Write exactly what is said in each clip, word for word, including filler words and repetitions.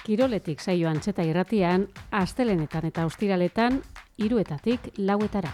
Kiroletik saio Antxeta irratian, astelenetan eta ostiraletan, hiruetatik lauetara.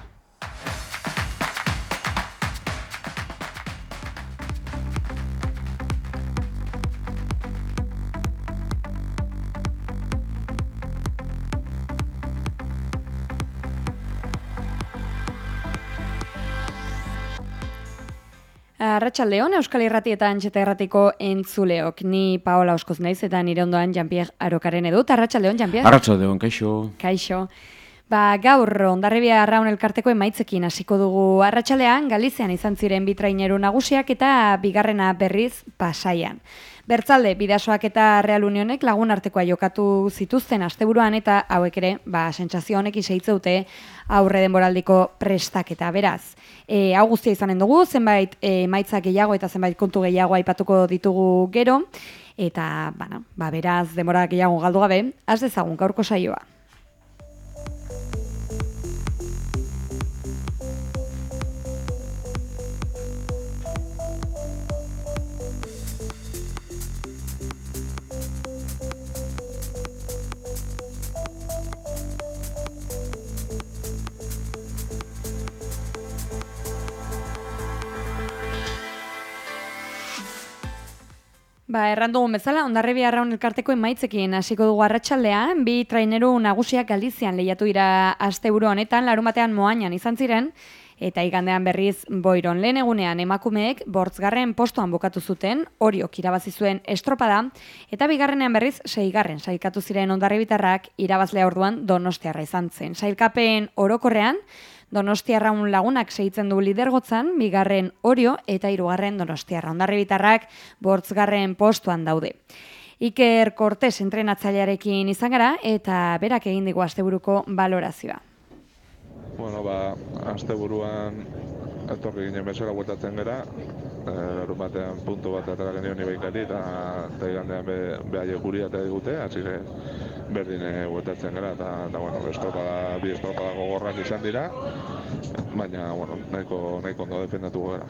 Arratsaldeon, Euskal Irrati eta Antxeta Irratiko entzuleok. Ni Paola Oskoz naiz eta nire ondoan Jean-Pierre Arokaren edut. Arratsaldeon, Jean-Pierre. Arratsaldeon, kaixo. Kaixo. Ba, gaur Hondarribia Arraun elkarteko emaitzekin hasiko dugu. Arratsaldean Galizian izan ziren bi traineru nagusiak eta bigarrena berriz Pasaian. Bertzalde, Bidasoak eta Real Unionek lagun artekoa jokatu zituzten asteburuan eta hauek ere, ba, sentsazio honekin seitzeute aurre denboraldiko prestaketa. Beraz, e, hau guztia izanen dugu, zenbait e, emaitzak gehiago eta zenbait kontu gehiago aipatuko ditugu gero, eta, bana, ba, beraz, denbora gehiago galdu gabe, has dezagun gaurko saioa. Ba, erran dugun bezala, Hondarribia Arraun elkarteko emaitzekin hasiko dugu arratsaldean, bi traineru nagusiak Galizian lehiatu dira asteburu honetan, larunbatean Moañan izan ziren, eta igandean berriz Boiron. Lehen egunean emakumeek bortzgarren postuan bukatu zuten, Oriok irabazi zuen estropada, eta bigarrenean berriz seigarren sailkatu ziren hondarribitarrak irabazlea orduan Donostiarra izan zen. Sailkapen orokorrean, Donostiarra lagunak segitzen du lidergotzan, bigarren Orio eta hirugarren Donostiarra. Hondarribitarrak bortzgarren postuan daude. Iker Cortés entrenatzailearekin izan gara eta berak egin digu asteburuko balorazioa. Bueno, ba, asteburuan etorri ginen bezala bueltatzen gara, larun batean puntu bat atera genion ibaikari eta igandean be, behaiek guri eta digute, hasi berdine bueltatzen gara, eta, eta bueno, estropada, bi estropada gogorrak izan dira, baina, bueno, nahiko, nahiko ondo defendatu gara.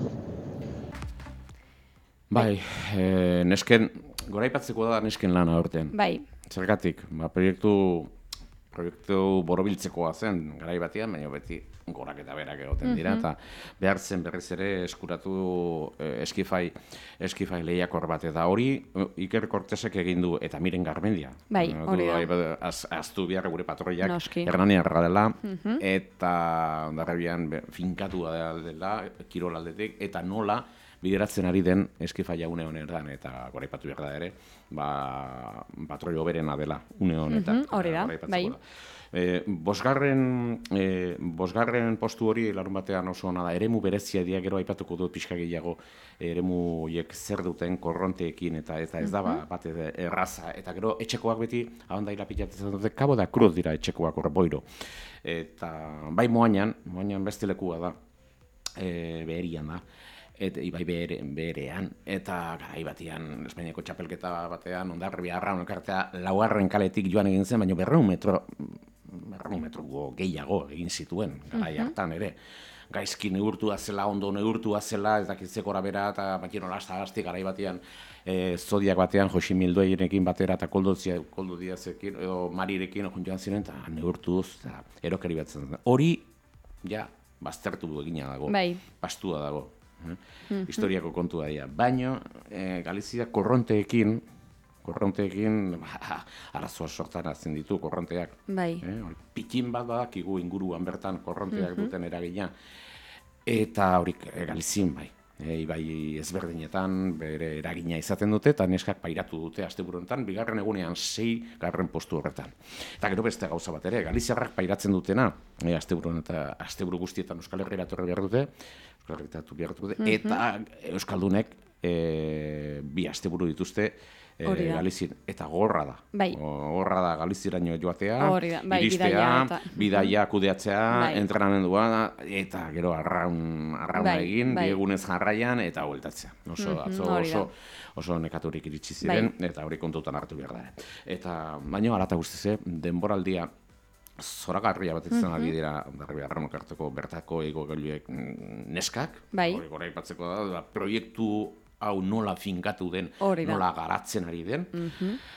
Bai, e, nesken, goraipatzeko da nesken lana aurten. Bai. Zergatik, ba, proiektu, proiektu borobiltzekoa zen garai batean, baina beti gorak eta berak egoten dira, eta behar zen berriz ere eskuratu eh, eskifai, eskifai lehiakor bat, eta hori Iker Cortesek egin du, eta Miren Garmendia. Bai, hori da. Az, aztu biharra gure patroiak, Noski. Hernaniarra dela, eta Hondarribian finkatua dela, kirol aldetik, eta nola bideratzen ari den eskifaia une honetan, eta goraipatu behar da ere, ba, patroi hoberena dela une honetan. Hori da, bai. E, bosgarren, e, bosgarren postu hori larun batean oso ona da, eremu berezia dira, gero aipatuko dut pixka gehiago eremu hiek zer duten korronteekin, eta eta ez da bat erraza, eta gero etxekoak beti, abandaila pilatzen dute, kabo da kruz dira etxekoak hor Boiro. Eta bai Moañan, Moañan beste lekua da, e, beherian da, eta ibai bere, berean, eta garai batean, Espainiako txapelketa batean, Hondarribia Arraun elkartea laugarren kaletik joan egin zen, baina berreun metro, berreun metro gehiago egin zituen, garai hartan ere. Gaizki neurtua zela, ondo neurtua zela, ez dakitzeko bera, eta makino lasta-gazti garai batean, e, Zodiak batean, Josi Mildoierekin batera, eta Koldo, Koldo Diazekin, edo Marirekin, joan ziren, eta neurtuz, eta erokeri batzen. Hori, ja, baztertu egina dago, bai. pastua dago. Mm-hmm. Historiako kontua dira. Baina, e, Galizia korronteekin, korronteekin, ba, arazoa sortan azten ditu korronteak. Bai. E, pikin bat badakigu inguruan bertan korronteak mm-hmm. duten eragina. Eta horik e, Galizien bai. E, ibai ezberdinetan bere eragina izaten dute, eta neskak pairatu dute asteburu honetan, bigarren egunean sei garren postu horretan. Eta gero beste gauza bat ere, Galiziarrak pairatzen dutena, e, asteburu eta asteburu guztietan Euskal Herrira etorri behar dute, Euskal Herrira etorri behar dute, eta Euskaldunek e, bi asteburu dituzte, E, Galizien, eta gorra da. Bai. Gorra da Galiziraino joatea, bai, iristea, bidaia, eta... bidaia kudeatzea, bai. entrenamendua, eta gero arraun, arrauna bai, egin, bai. biegunez jarraian, eta hueltatzea. Oso, Mm-hmm, atzo, oso, oso nekaturik iritsi ziren, bai. Eta hori kontutan hartu behar da. Eta, baina alata guztize, denboraldia zoragarria bat izan ari dira Hondarribia Arraun elkarteko bertako igogailuek neskak, bai. Hori gora aipatzeko da, proiektu hau nola finkatu den, Orida. Nola garatzen ari den. Mm-hmm.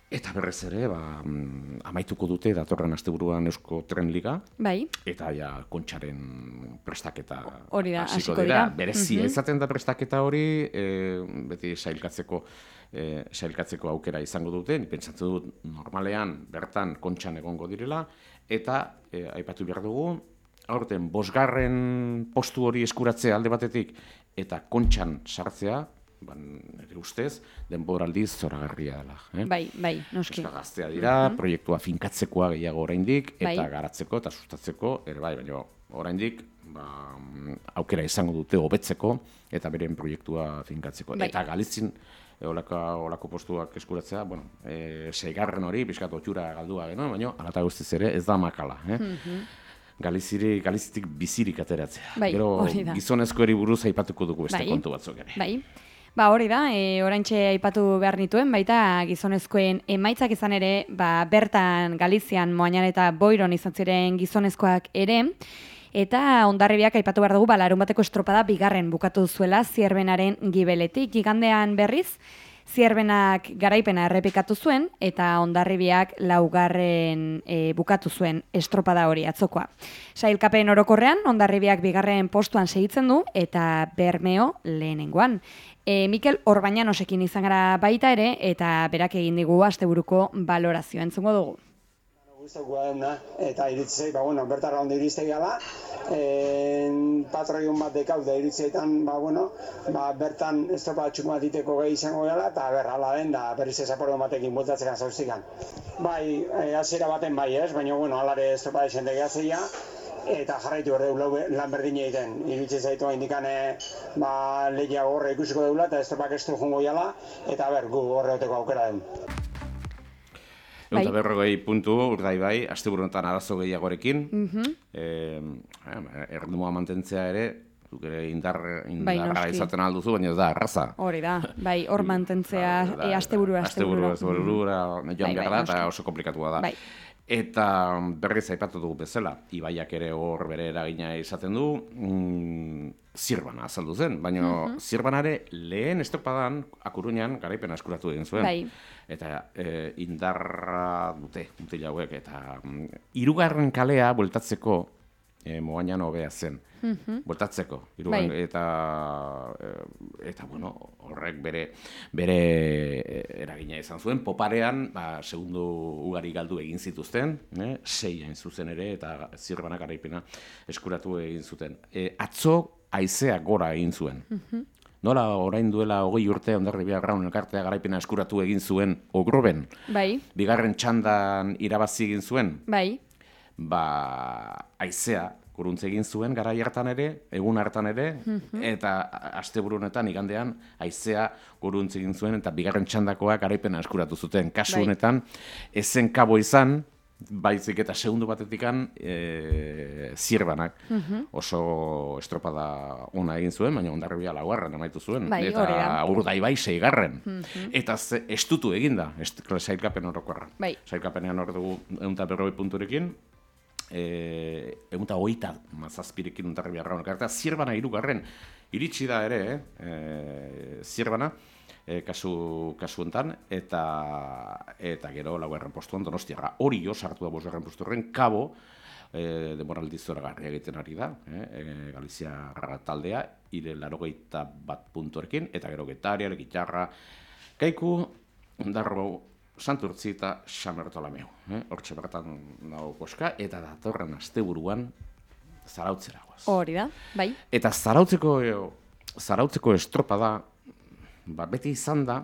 Eta berrez ere, ba, amaituko dute datorren asteburuan Eusko Tren Liga. Bai. Eta ja kontxaren prestaketa hori da, hasiko dira. Berezia izaten da prestaketa hori, e, beti sailkatzeko, e, sailkatzeko aukera izango dute. Ni pentsatzen dut normalean bertan kontxan egongo direla. Eta e, aipatu behar dugu, aurten bosgarren postu hori eskuratzea alde batetik eta kontxan sartzea, ban, nire ustez, denboraldiz zoragarria dela. Eh? Bai, bai, noski. Euskal gaztea dira, uh -huh. proiektua finkatzekoa gehiago oraindik, eta bai. garatzeko eta sustatzeko, ere bai, baina oraindik ba, aukera izango dute hobetzeko eta beren proiektua finkatzeko. Bai. Eta Galizien olako, olako postuak eskuratzea, bueno, e, seigarren hori, pixkat otxura galdua geno, baina alata guztiz ere ez da makala. Eh? Uh -huh. Galiziri, Galizitik bizirik ateratzea. Bai, Gero gizonezkoeri buruz aipatuko dugu beste bai. kontu batzuk ere. Bai. Ba, hori da, e, oraintxe aipatu behar nituen, baita gizonezkoen emaitzak izan ere, ba, bertan Galizian, Moañan eta Boiron izan ziren gizonezkoak ere, eta Hondarribiak aipatu behar dugu, ba, larun bateko estropada bigarren bukatu zuela Zierbenaren gibeletik. Igandean berriz, Zierbenak garaipena errepikatu zuen, eta Hondarribiak laugarren e, bukatu zuen estropada hori atzokoa. Sailkapen orokorrean, Hondarribiak bigarren postuan segitzen du, eta Bermeo lehenengoan. E, Mikel Orbañanosekin izan gara baita ere, eta berak egin digu asteburuko balorazioa entzungo dugu. Gustakoa dena, eta iritzei, ba, bueno, bertarra ondo iriztei gala, e, patroion bat dekau da iritzeitan, ba, bueno, ba, bertan estropa txuko bat iteko gehi izango gala, eta berra den, da berriz ezaporo batekin bultatzekan zauztikan. Bai, e, hasiera baten bai ez, baina, bueno, alare estropa desente gehatzea, eta jarraitu behar lan berdin egiten. Iritsi zaitu indikane ba, lehia horre ikusiko deula eta estropak estu jongo jala, eta ber, gu horre oteko aukera den. Bai. Eta berrogei puntu, urdai bai, asteburu honetan arazo gehiagorekin. Mm -hmm. e, Erritmoa mantentzea ere, zuk ere indar, indarra bai, izaten alduzu, baina ez da, arraza. Hori da, bai, hor mantentzea e, asteburu, asteburu. Asteburu, joan behar da, eta oso komplikatua da. Bai. Eta berriz aipatu dugu bezala, ibaiak ere hor bere eragina izaten du, mm, Zirbana azaldu zen, baina uh -huh. Zirbanare lehen estropadan, Akuruñan, garaipena eskuratu egin zuen. Bai. Eta e, indarra dute, dute jauek, eta mm, hirugarren kalea bueltatzeko e, Moañan hobea zen. Uh -huh. Bueltatzeko, hirugarren, bai. eta, e, eta bueno, horrek bere, bere eragina izan zuen. Poparean, ba, segundu ugari galdu egin zituzten, eh? sei hain zuzen ere, eta Zirbanak garaipena eskuratu egin zuten. E, atzo, haizea gora egin zuen. Uh-huh. Nola orain duela hogei urte Hondarribia Arraun elkartea garaipena eskuratu egin zuen Ogroben. Bai. Bigarren txandan irabazi egin zuen. Bai. Ba, haizea guruntze egin zuen garai hartan ere, egun hartan ere, uh-huh. eta asteburu honetan igandean haizea guruntze egin zuen eta bigarren txandakoa garaipena eskuratu zuten. Kasu honetan ezen kabo izan, baizik eta segundu batetikan e, Zirbanak uh-huh. oso estropada ona egin zuen, baina Hondarribia laugarren amaitu zuen. Bai, eta Urdaibai seigarren. Uh-huh. Eta ze, estutu eginda, est, sailkapen orokorra. Bai. Sailkapenean hor dugu ehun eta berrogei punturekin, ehun eta hogeita mazazpirekin Hondarribia Arraun elkartea, Zirbana hirugarren iritsi da ere, eh, Zirbana, E, kasu, kasu enten, eta, eta gero laugarren postuan Donostiarra. Hori jo sartu da bosgarren postu horren, kabo, e, demoraldi zoragarria egiten ari da, e, e, Galiziarra taldea, ire larogeita bat puntuekin, eta gero Getaria, Gitarra, Kaiku, Ondarro, Santurtzi eta Xamertolameu. Eh? Hortxe bertan dago koska, eta datorren asteburuan Zarautzera goaz. Hori da, bai. Eta Zarautzeko, Zarautzeko estropada, ba, beti izan da,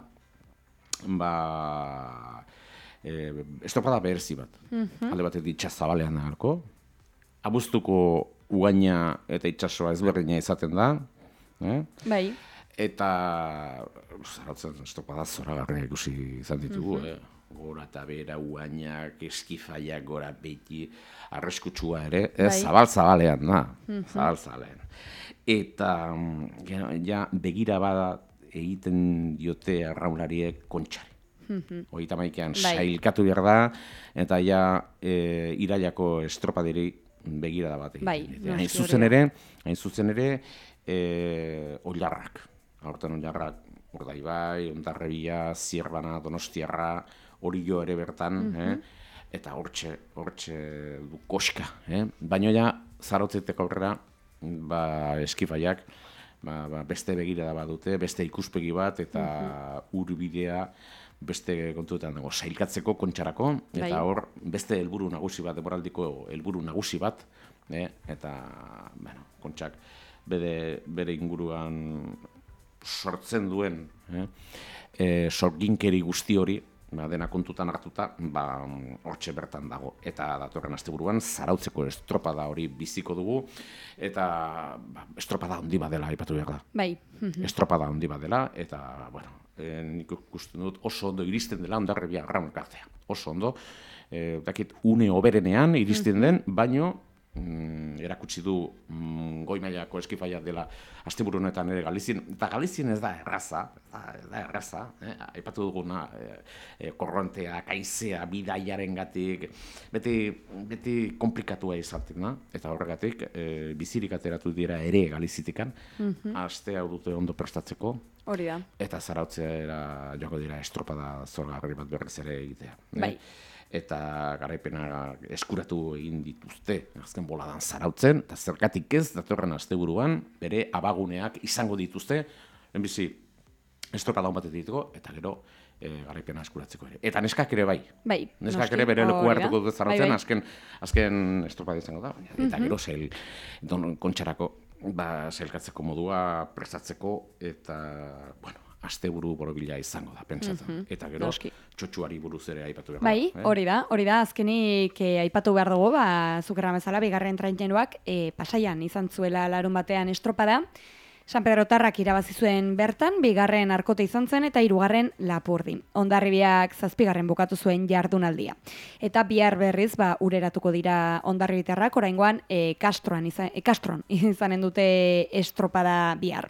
ba, e, estropada beherzi bat. Uh-huh. Alde batetik itxasabalean nahalko. Abuztuko ugaina eta itxasoa ezberdina izaten da. Eh? Bai. Eta Zarautzen estropada zoragarria ikusi izan ditugu. Uh-huh. eh? Gora eta bera uainak, eskifaiak, gora beti arreskutsua ere. Eh? Bai. Zabal-zabalean da. Uh-huh. Zabal-zabalean. Eta ja, begira bada egiten diote arraunariek kontxari. Mm-hmm. Hogeita maikean bai. Sailkatu behar da, eta ja e, irailako estropadiri begira da bat egiten. Bai, hain zuzen ere, hain zuzen ere, e, oilarrak. Aurten oilarrak Urdaibai, Hondarribia, Zierbana, Donostiarra, Orio ere bertan, eh? Eta hortxe, hortxe du koska, eh? Baina ja, Zarautzetik aurrera, ba, eskifaiak, ba, ba, beste begirada bat dute, beste ikuspegi bat, eta urbidea beste kontuetan dago, sailkatzeko, kontxarako, eta hor, beste helburu nagusi bat, denboraldiko helburu nagusi bat, eh? Eta, bueno, kontxak, bere, bere inguruan sortzen duen, eh? E, sorginkeri guzti hori, ba, dena kontutan hartuta, ba, hortxe bertan dago. Eta datorren asteburuan Zarautzeko estropada hori biziko dugu, eta ba, estropada handi bat dela, aipatu behar da. Bai. Estropada handi bat dela, eta, bueno, e, nik ikusten dut oso ondo iristen dela Hondarribia Arraun elkartea. Oso ondo, e, dakit une oberenean iristen den, baino, Mm, erakutsi du mm, goi mailako eskifaia dela asteburu honetan ere Galizien, eta Galizien ez da erraza, ez da erraza, eh? Aipatu duguna, eh, korrontea, kaizea, bidaiarengatik, beti, beti komplikatua izaten da, eta horregatik eh, bizirik ateratu dira ere Galizitikan, mm-hmm. aste hau dute ondo prestatzeko, hori da. Eta Zarautzera joako dira estropada zorgarri bat berriz ere egitea. Bai. Eta garaipena eskuratu egin dituzte, azken boladan Zarautzen, eta zergatik ez datorren asteburuan bere abaguneak izango dituzte, lehenbizi estropada hon batetik dituko, eta gero e, garaipena eskuratzeko ere. Eta neskak ere bai. Bai. Neskak ere bere leku hartuko dute Zarautzen, bai, bai. azken, azken estropada izango da, baina, eta gero zel, don kontxarako, ba, zelkatzeko modua prestatzeko, eta, bueno, asteburu borobila izango da, pentsatzen. Mm-hmm. Eta gero, Noski. Txotxuari buruz ere aipatu behar. Bai, eh? hori da, hori da, azkenik eh, aipatu behar dugu, ba, zukerra bezala, bigarren traineruak, eh, Pasaian izan zuela larun batean estropada, San Pedrotarrak irabazi zuen bertan, bigarren Arkote izan zen, eta hirugarren Lapurdi. Hondarribiak zazpigarren bukatu zuen jardunaldia. Eta bihar berriz, ba, ureratuko dira Hondarribitarrak, oraingoan, eh, Kastroan izan, eh, Kastron izanen dute estropada bihar.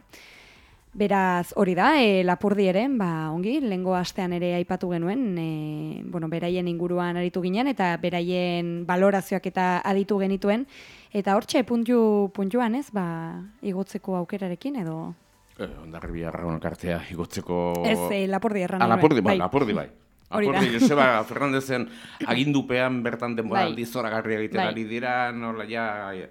Beraz, hori da, e, Lapurdi ere, ba, ongi, lehengo astean ere aipatu genuen, e, bueno, beraien inguruan aritu ginen, eta beraien balorazioak eta aditu genituen, eta hortxe, puntu, puntuan ez, ba, igotzeko aukerarekin, edo... Eh, Hondarribia Arraun elkartea igotzeko... Ez, e, Lapurdi erran. Ah, Lapurdi, bai, Lapurdi, bai. Hori da. Lapurdi, Joseba Fernandezen agindupean bertan denboraldi zoragarria egiten ari dira, nola, ja,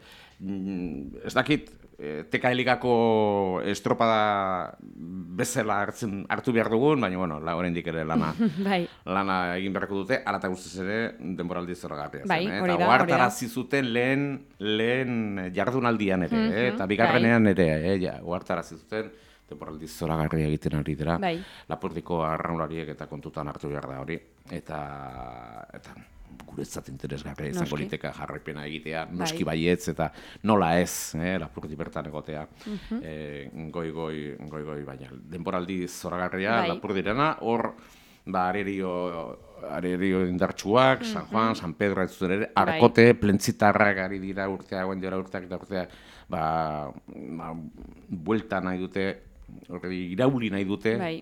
mm, ez dakit, Teka Eligako estropada bezala hartzen, hartu behar dugun, baina, bueno, la, oraindik ere lana, bai. lana egin beharko dute, ala eta guztiz ere denboraldi zoragarria zen. Bai, eh? Eta ohartarazi zuten lehen, lehen jardunaldian ere, mm-hmm, eh? Eta bigarrenean bai. ere, eh? ja, ohartarazi zuten denboraldi zoragarria egiten ari dira, bai. Lapurdiko arraunlariek eta kontutan hartu behar da hori, eta... eta guretzat interesgarria izango liteka jarraipena egitea, noski bai. Baietz eta nola ez, eh, Lapurdi bertan egotea, uh-huh. eh, goi, goi, goi, goi, baina denboraldi zoragarria bai. Lapurdirena, hor, ba, arerio, arerio indartsuak, uh-huh. San Juan, San Pedro, ez zuen ere, Arkote, bai. Plentzitarrak ari dira urtea, guen dira urteak eta urtea, ba, ba, buelta nahi dute, horri irauli nahi dute, bai.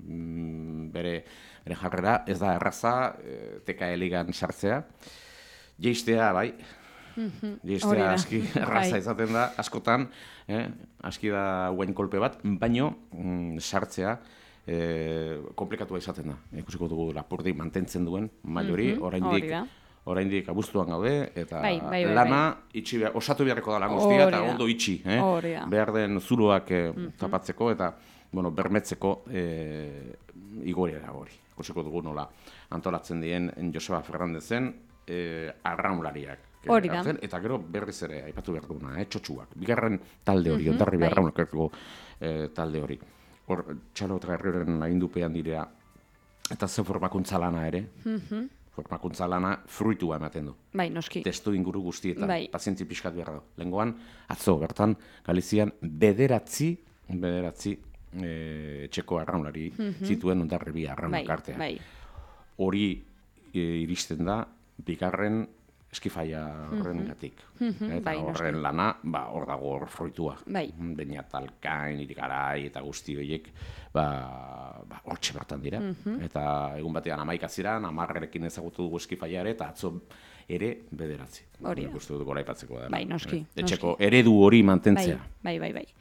mm, bere, bere jarrera, ez da erraza, e, Teka Eligan sartzea. Jeistea, bai. Mm-hmm. Jeistea aski erraza bai. Izaten da, askotan, eh? aski da guen kolpe bat, baino mm, sartzea e, komplikatua izaten da. Ikusiko dugu Lapurdi mantentzen duen mailori, mm-hmm. oraindik, oraindik abuztuan gaude, eta bai, bai, bai, lana bai. Itxi behar, osatu beharreko da lan guztia, eta ondo itxi. Eh? Behar den zuloak eh, mm-hmm. tapatzeko, eta bueno, bermetzeko eh, igoriara hori. Ikusiko dugu nola antolatzen dien Joseba Fernandezen eh, arraunlariak. Hori da. Eta gero berriz ere aipatu behar duguna, eh, txotxuak. Bigarren talde hori, mm-hmm, Hondarribia bai. Arraunlariako eh, talde hori. Hor, Txalo eta Garrioren agindupean direa, eta ze formakuntza lana ere, mm-hmm. formakuntza lana fruitua ematen du. Bai, noski. Testu inguru guztietan, bai. Pazientzi pixkat behar du. Lehengoan, atzo, bertan, Galizian, bederatzi, bederatzi, E, txeko arraunlari mm-hmm. zituen Hondarribia Arraunlak artean. Bai, bai. Hori e, iristen da bigarren eskifaia horren mm-hmm. gatik. Mm-hmm. Eta bai, horren lana, ba, hor dago hor fruitua. Bai. Beina Talkain, Irigarai eta guzti horiek ba, ba, hortxe bertan dira. Mm-hmm. Eta egun batean amaika ziran, amarrerekin ezagutu dugu eskifaia ere, eta atzo ere bederatzi. Hori da. Ikustu dugu goraipatzeko da. Bai, noski. Etxeko eredu hori mantentzea. Bai, bai, bai. bai.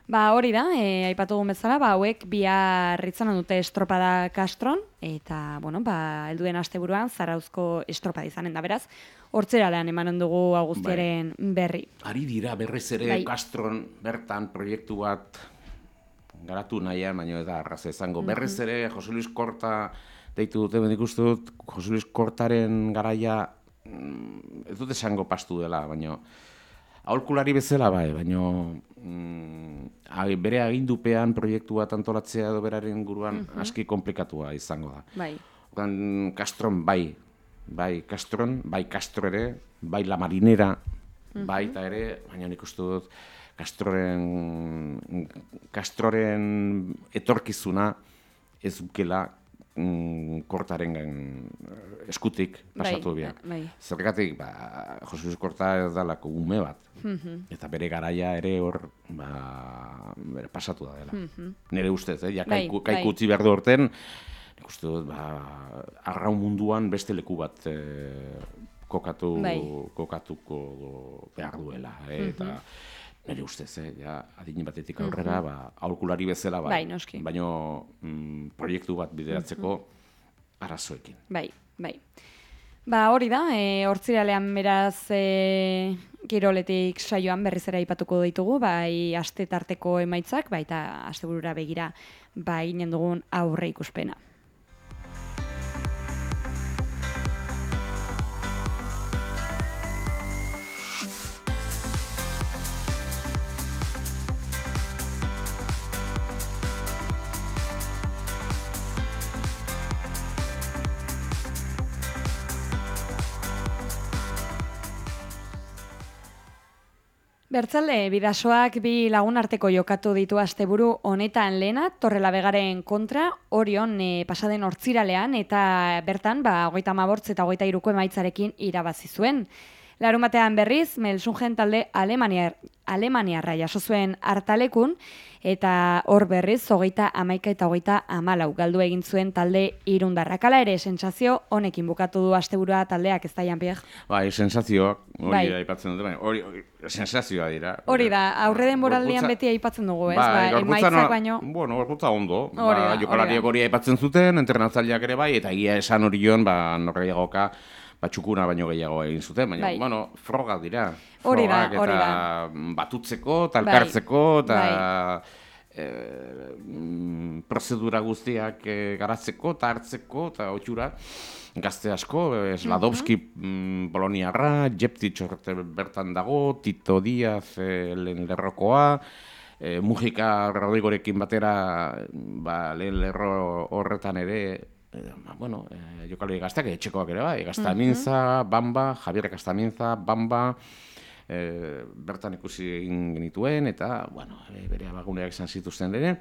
Ba, hori da, e, aipatu dugun bezala, ba, hauek bihar itzanen dute estropada Castron, eta, bueno, ba, helduen asteburuan Zarauzko estropada izanen da, beraz, hortzeralean emanen dugu Augustiaren berri. Ari dira, berriz ere Bai. Castron bertan proiektu bat garatu nahian, baina ez da arraza izango. Berriz ere, Jose Luis Korta deitu dute, bendik uste dut, Jose Luis Kortaren garaia, mm, ez dut esango pastu dela, baina aholkulari bezala bai, baina mm, bere agindupean proiektu bat antolatzea edo beraren guruan aski komplikatua izango da. Bai. Orduan, Castron bai, bai Castron, bai Castro ere, bai La Marinera, bai eta ere, baina nik uste dut Castroren, Castroren etorkizuna ez dukela mm, Kortaren eskutik pasatu Bai, biak. bai. Zergatik, ba, Jose Luis Korta ez dalako ume bat. Eta bere garaia ere hor ba, bere pasatu da dela. Nire ustez, eh? Ja, Bai, kaiku, bai. kaiku utzi behar du horten, nik uste dut, ba, arraun munduan beste leku bat eh, kokatu, Bai. kokatuko behar duela. Eh? Eta nire ustez, eh? Ja, adin batetik aurrera, ba, aholkulari bezala, bai. Bai, noski. Baina mm, proiektu bat bideratzeko arazoekin. Bai, bai. Ba, hori da, e, hortziralean beraz e, kiroletik saioan berriz ere aipatuko ditugu, bai aste tarteko emaitzak, bai eta asteburura begira bai eginen dugun aurre ikuspena. Bertzalde, bidasoak bi lagun arteko jokatu ditu asteburu honetan lehena, Torrelavegaren kontra, Orion e, pasaden hortziralean, eta bertan, ba, hogeita hamabortz eta hogeita hiruko emaitzarekin irabazi zuen. Larun batean berriz, Melsungen talde Alemaniar, Alemaniarra jaso zuen hartalekun, eta hor berriz, hogeita hamaika eta hogeita hamalau galdu egin zuen talde irundarrak. Hala ere, sentsazio honekin bukatu du asteburua taldeak, ez da, Jean-Pierre? Bai, sensazioak, hori Bai. aipatzen dute, baina hori, hori sensazioa dira. Hori da, aurre denboraldian Gorputza- beti aipatzen dugu, ez? Bai, Ba, gorputza emaitzak nola- baino... Bueno, gorputza ondo. Hori da, Ba, hori jokalariek da. hori aipatzen zuten, entrenatzaileak ere bai, eta egia esan hori joan, ba, norgehiagoka, ba, txukuna baino gehiago egin zuten, baina, Bai. bueno, frogak dira. Hori da, Frogak hori eta batutzeko, eta Bai, elkartzeko, eta bai. eh, mm, prozedura guztiak eh, garatzeko, eta hartzeko, eta otxura. Gazte asko, eh, Sladovski mm, Poloniarra, Jeptic horrete bertan dago, Tito Díaz eh, lehen lerrokoa, eh, Mujika Rodrigorekin batera ba, lehen lerro horretan ere, eh, ba, bueno, eh, jokalari gazteak etxekoak ere bai, Gaztaminza, Bamba, Javier Gaztaminza, Bamba, eh, bertan ikusi egin genituen, eta, bueno, eh, bere abaguneak izan zituzten ere,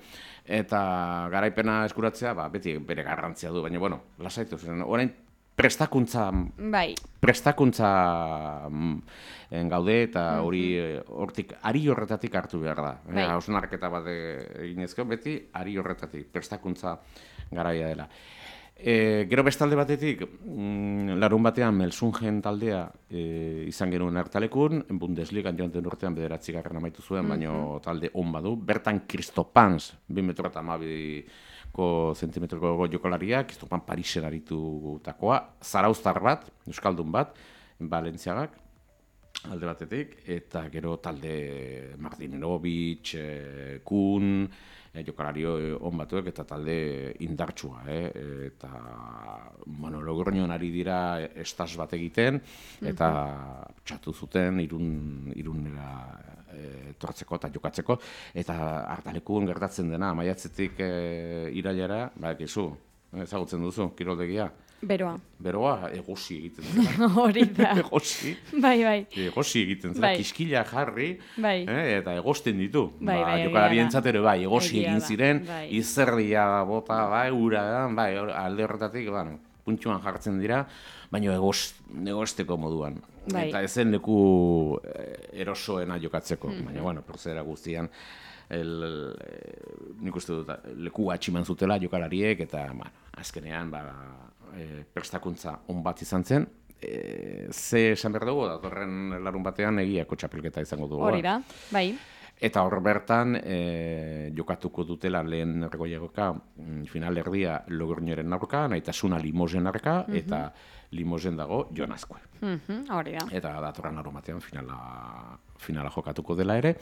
eta garaipena eskuratzea, ba, beti bere garrantzia du, baina, bueno, lasaitu zen, orain prestakuntza, Bai, prestakuntza mm, en gaude, eta hori eh, hortik, ari horretatik hartu behar da. Bai. Eh, hausnarketa bat eginezko, beti ari horretatik, prestakuntza garaia dela. E, gero bestalde batetik, mm, larun batean Melsungen taldea e, izan genuen hartalekun, Bundesligan joan den urtean bederatzi garren amaitu zuen, baino talde on badu. Bertan Kristopans, bi metro eta hamabiko zentimetroko jokalaria, Kristopan Parisen aritutakoa, zarauztar bat, euskaldun bat, Valentziagak, alde batetik, eta gero talde Martinovic, eh, Kun, eh, jokalario eh, on batuek, eta talde indartsua, eh? Eta, bueno, Logroñon ari dira estas bat egiten, eta txatu zuten irun, irunera eh, tortzeko eta jokatzeko, eta hartalekun gertatzen dena, maiatzetik eh, irailara, ba, ekizu, ezagutzen duzu, kiroldegia. beroa. Beroa, egosi egiten zela. Hori da. Egosi. Bai, bai. Egosi egiten zela, Bai. kiskila jarri, Bai. eh, eta egosten ditu. Bai, bai, egia jokalarientzat da. ere bai, egosi Egia egin da, ziren, bai. izerdia bota, bai, ura, bai, hor- alde horretatik, bueno, puntxuan jartzen dira, baina egost, egosteko moduan. Bai. Eta ezen leku eh, erosoena jokatzeko, baina, bueno, prozedera guztian, el, eh, nik uste dut, leku atximan zutela jokalariek, eta, bueno, azkenean, ba, e, prestakuntza on bat izan zen. E, ze esan behar dugu, datorren larun batean egiako txapelketa izango dugu. Hori da, bai. Eta hor bertan e, jokatuko dutela lehen ergoiagoka final erdia Logorñoren aurka, Naitasuna Limosen aurka, mm -hmm. eta Limosen dago Jon Azkue. Mm -hmm, hori da. Eta datorren aromatean finala, finala jokatuko dela ere.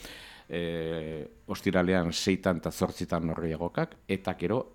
E, ostiralean seitan eta zortzitan norgehiagokak, eta gero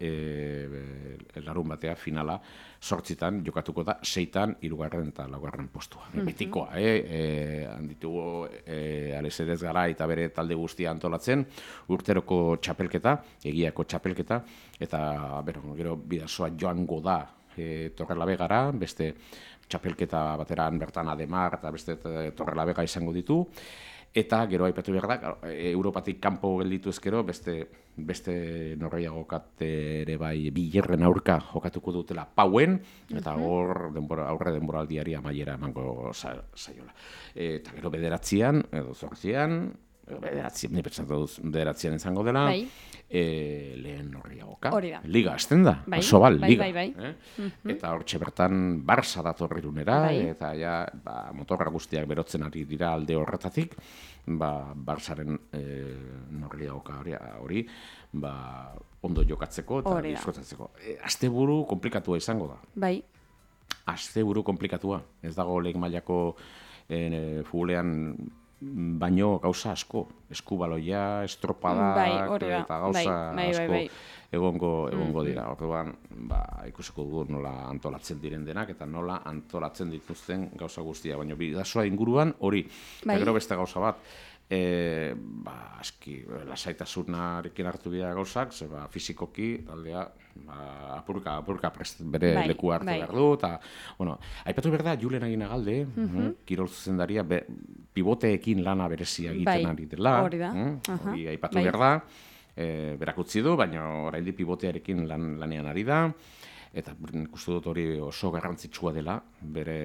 e, larun batea finala zortzitan jokatuko da seitan hirugarren eta laugarren postua. Mm -hmm. Betikoa, eh? E, handitugu e, Alezedez gara eta bere talde guztia antolatzen, urteroko txapelketa, egiako txapelketa, eta bero, gero bidazoa joango da e, Torrelavegara, beste txapelketa bateran bertan Ademar eta beste Torrelavega izango ditu. Eta gero aipatu behar da, Europatik kanpo gelditu ezkero, beste, beste norgehiagokat ere bai Bilerren aurka jokatuko dutela Pauen, eta hor denbora, aurre denboraldiari amaiera emango zaiola. Eta gero bederatzean, edo zortzean, bederatzean, ni pentsatu duz bederatzean izango dela, bai. E, lehen norgehiagoka. Hori da. Liga azten da, bai. Sobal, bai, liga. Bai, bai. Eh? Mm-hmm. Eta hortxe bertan Barça datorrirunera, bai. eta ja, ba, motorra guztiak berotzen ari dira alde horretatik, ba, Barçaren e, norgehiagoka hori, hori ba, ondo jokatzeko eta disfrutatzeko. E, asteburu komplikatua izango da. Bai. Asteburu komplikatua. Ez dago lehen mailako e, futbolean baino gauza asko, eskubaloia, estropadak, bai, eta gauza bai, bai, asko bai, bai. egongo, egongo dira. Orduan, ba, ikusiko dugu nola antolatzen diren denak, eta nola antolatzen dituzten gauza guztia. Baina bidazoa inguruan hori, bai. Eta gero beste gauza bat, e, ba, aski, lasaitasunarekin hartu dira gauzak, ze ba, fizikoki, taldea, ba, apurka, apurka prest, bere bai, leku hartu bai. behar du, eta, bueno, aipatu behar da, Julen Aginagalde, mm-hmm. kirol zuzendaria, be, pivoteekin lana berezia egiten bai. ari dela, hori da, mm? uh-huh. hori aipatu bai. behar da, e, berakutzi du, baina oraindik pivotearekin lan, lanean ari da, eta ikustu dut hori oso garrantzitsua dela, bere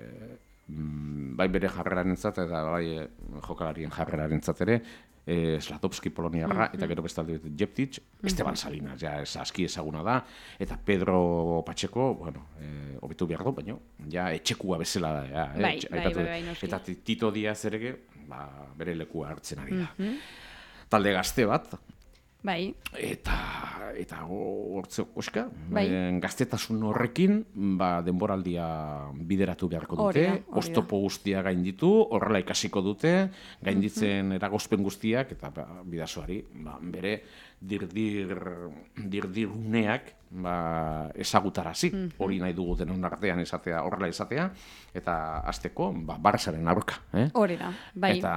bai bere jarrerarentzat eta bai jokalarien jarrerarentzat ere, eh, Zlatowski poloniarra, mm-hmm. eta gero bestalde Jeptic, mm-hmm. Esteban Salinas, ja ez aski ezaguna da, eta Pedro Pacheco, bueno, eh, hobetu behar du, baina ja etxekua bezala da, ja, eh, bai, bai, bai, bai, noski. Eta Tito Diaz ere, ba, bere lekua hartzen ari da. Mm-hmm. Talde gazte bat, bai. Eta eta hortze oska, bai. Gaztetasun horrekin, ba, denboraldia bideratu beharko dute, oztopo guztia gainditu, horrela ikasiko dute, gainditzen eragozpen guztiak, eta ba, bidazoari, ba, bere dirdir, dirdiruneak ba, ezagutarazi, mm-hmm. hori nahi dugu denon artean esatea, horrela esatea, eta hasteko ba, Barçaren aurka. Eh? Hori da, bai. Eta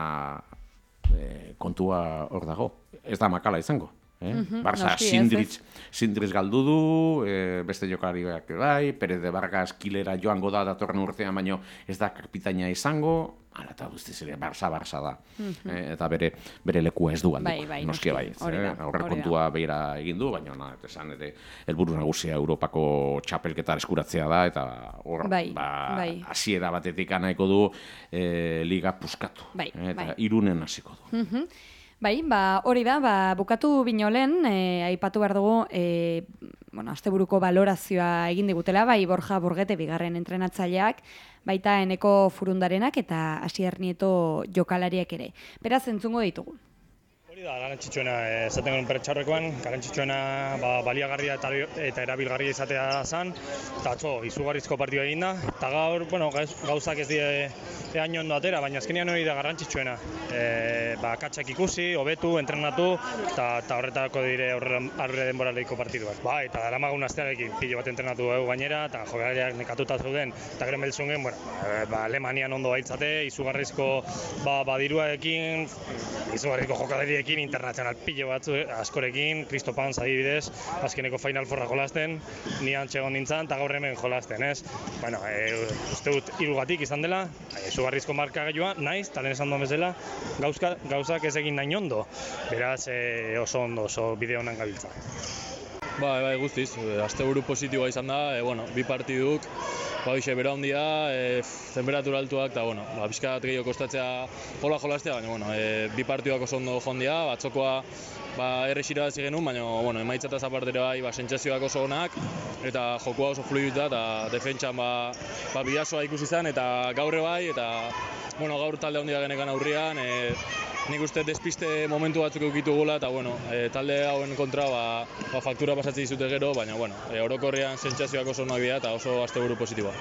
e, kontua hor dago. Ez da makala izango. Eh? Mm-hmm, Barça Sindrich, Sindrich galdu du, e, beste jokalariak bai, Perez de Vargas kilera joango da datorren urtean, baino ez da kapitaina izango, ala eta guztiz ere Barça, Barça da. Mm-hmm. eh, eta bere, bere lekua ez du galduko. Bai, bai, noski bai. Horre kontua behira egin du, baina na, esan ere helburu nagusia Europako txapelketa eskuratzea da, eta hor, bai, ba, bai. hasiera batetik nahiko du e, liga puskatu. Bai, eh, eta bai. Irunen hasiko du. Mm-hmm. Bai, ba, hori da, ba, bukatu binolen, e, aipatu behar dugu, e, bueno, asteburuko balorazioa egin digutela, bai, Borja Borgete bigarren entrenatzaileak, baita Eneko Furundarenak eta Asier Nieto jokalariak ere. Beraz, entzungo ditugu. Hori da, garrantzitsuena, esaten genuen pertxarrekoan, garrantzitsuena ba, baliagarria eta, eta erabilgarria izatea zen, eta atzo, izugarrizko partidua egin da, eta gaur, bueno, gauzak ez die eain ondo atera, baina azkenean hori da garrantzitsuena. E, ba, katxak ikusi, hobetu, entrenatu, eta, eta horretako dire aurre denboraleiko partiduak. Ba, eta daramagun astearekin pilo bat entrenatu dugu gainera, eta jokalariak nekatuta zeuden, eta gero beltzungen, bueno, ba, Alemanian ondo baitzate, izugarrizko ba, badiruaekin, izugarrizko jokalariek internazional pilo batzu askorekin, Cristo Pans adibidez, azkeneko Final Fourra jolasten, ni antxe egon nintzen, eta gaur hemen jolasten, ez? Bueno, e, uste dut hirugatik izan dela, izugarrizko markagailua, naiz, talen esan duen bezala, gauzka, gauzak ez egin nahi ondo, beraz e, oso ondo, oso bide honan gabiltza. Ba, bai, guztiz, asteburu positiboa izan da, e, bueno, bi partiduk, ba, bixe, bera hondia, e, temperatura altuak, eta, bueno, ba, bizkat gehiago kostatzea hola jolastea, baina, bueno, e, bi partiduak oso ondo jondia, batzokoa, ba, errexira hasi genuen, baina, bueno, emaitzataz apartere bai, ba, sentsazioak oso onak, eta jokua oso fluiduta, eta defentsan, ba, ba, bidazoa ikusi zen, eta gaurre bai, eta, bueno, gaur talde hondia genekan aurrian, e, nik uste despiste momentu batzuk eukitugula, eta bueno, e, talde hauen kontra ba, ba, faktura pasatzen dizute gero, baina bueno, e, orokorrean sentsazioak oso onak dira eta oso asteburu positiboa.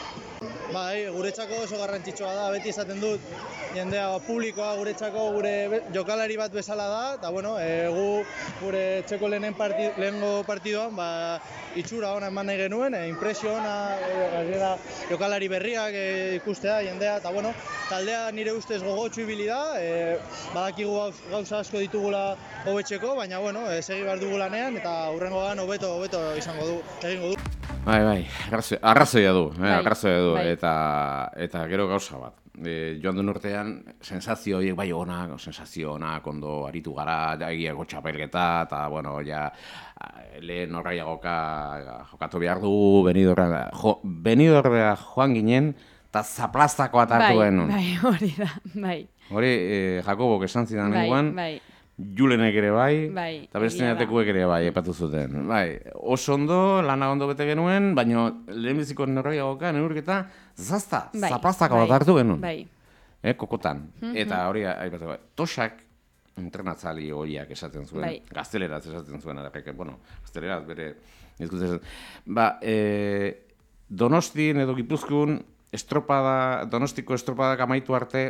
Bai, guretzako oso garrantzitsua da, beti esaten dut, jendea publikoa guretzako gure jokalari bat bezala da, eta bueno, e, gu gure etxeko lehenen parti, lehengo partiduan, ba, itxura ona eman nahi genuen, e, impresio ona, e, jokalari berriak e, ikustea, jendea, eta bueno, taldea nire ustez gogotsu ibili da, e, badakigu gauza asko ditugula hobetzeko, baina bueno, e, segi behar dugu lanean, eta hurrengoan hobeto hobeto izango du, egingo du. Bai, bai, arrazoia du, eh, Bai, arrazoia du, bai. eta, eta gero gauza bat. E, joan duen urtean, sensazio horiek bai onak, sensazio onak, ondo aritu gara, egiago txapelketa, eta, bueno, ja, lehen horreiagoka jokatu behar du, Benidorra, jo, Benidorra joan ginen, eta zaplastako atartu Bai, genuen. bai, hori da, bai. Hori, e, Jakobok esan zidan Bai, nengoan, bai. Julenek ere bai, Bai, eta beste egia da. netekuek ere bai, epatu zuten. Bai, oso ondo, lana ondo bete genuen, baina lehenbiziko norroiagoka, neurketa, zazta, Bai, zaplastako bai, bat hartu genuen. Bai. Eh, kokotan. Eta hori, aipatu bai, Tosak, entrenatzali horiak esaten zuen, Bai. gazteleraz esaten zuen, arrek, bueno, gazteleraz bere, izkutzen ba, e, Donostin edo Gipuzkoan, estropada, Donostiko estropadak amaitu arte,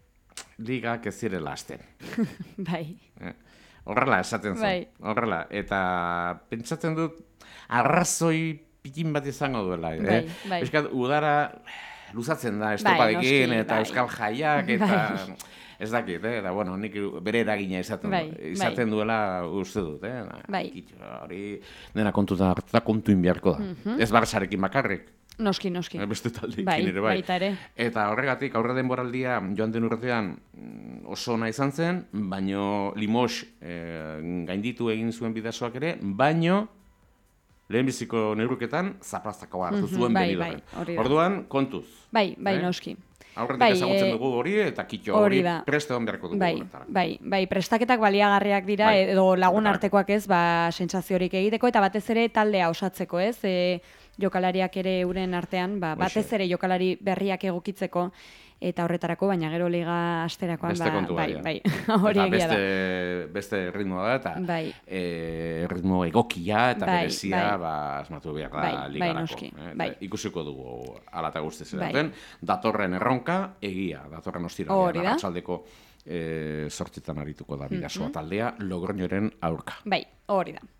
ligak ez zirela hasten. Bai. Eh, Horrela esaten zen, Bai. horrela, eta pentsatzen dut arrazoi pikin bat izango duela. Bai, eh? bai. Piskat, udara estropadekin eta noski, bai. euskal jaiak eta Bai. ez dakit, eh? Eta bueno, nik bere eragina izaten, Bai, du- izaten bai. duela uste dut. Eh? Bai. Kitxo, hori dena kontuta hartuta kontuin beharko da. Ez Barsarekin bakarrik. Noski, noski. Eh, Beste taldeekin Bai, ere bai. baita ere. Eta horregatik aurre denboraldia joan den urtean mm, oso ona izan zen, baino Limos eh, gainditu egin zuen bidasoak ere, baino lehenbiziko neurketan zaplastakoa hartu Mhm, zuen bai, Benidorren. bai, hori da. Orduan, kontuz. Bai, bai, Eh? noski. Aurretik Bai, ezagutzen eh, dugu hori eta kitxo hori hori da. preste hon beharko dugu. Bai, horretarako. bai, bai, prestaketak baliagarriak dira Bai, edo lagun horretarako. artekoak ez, ba, sentsaziorik egiteko eta batez ere taldea osatzeko, ez? E, jokalariak ere euren artean, ba, batez Hoxe. ere jokalari berriak egokitzeko eta horretarako, baina gero liga asterakoan, Beste ba, kontu bai, baina. bai, hori Eta egia da. beste, beste ritmoa da, eta Bai. eh, ritmo egokia eta Bai, berezia bai. ba, asmatu behar da Bai, bai, ligarako. noski, eh? bai. Eta Ikusiko dugu ala eta guztiz Bai. eraten. Datorren erronka, egia, datorren Hori ostiralean, da. arratsaldeko eh, sortzitan arituko da bidasoa taldea, Logroñoren aurka. Bai, hori da.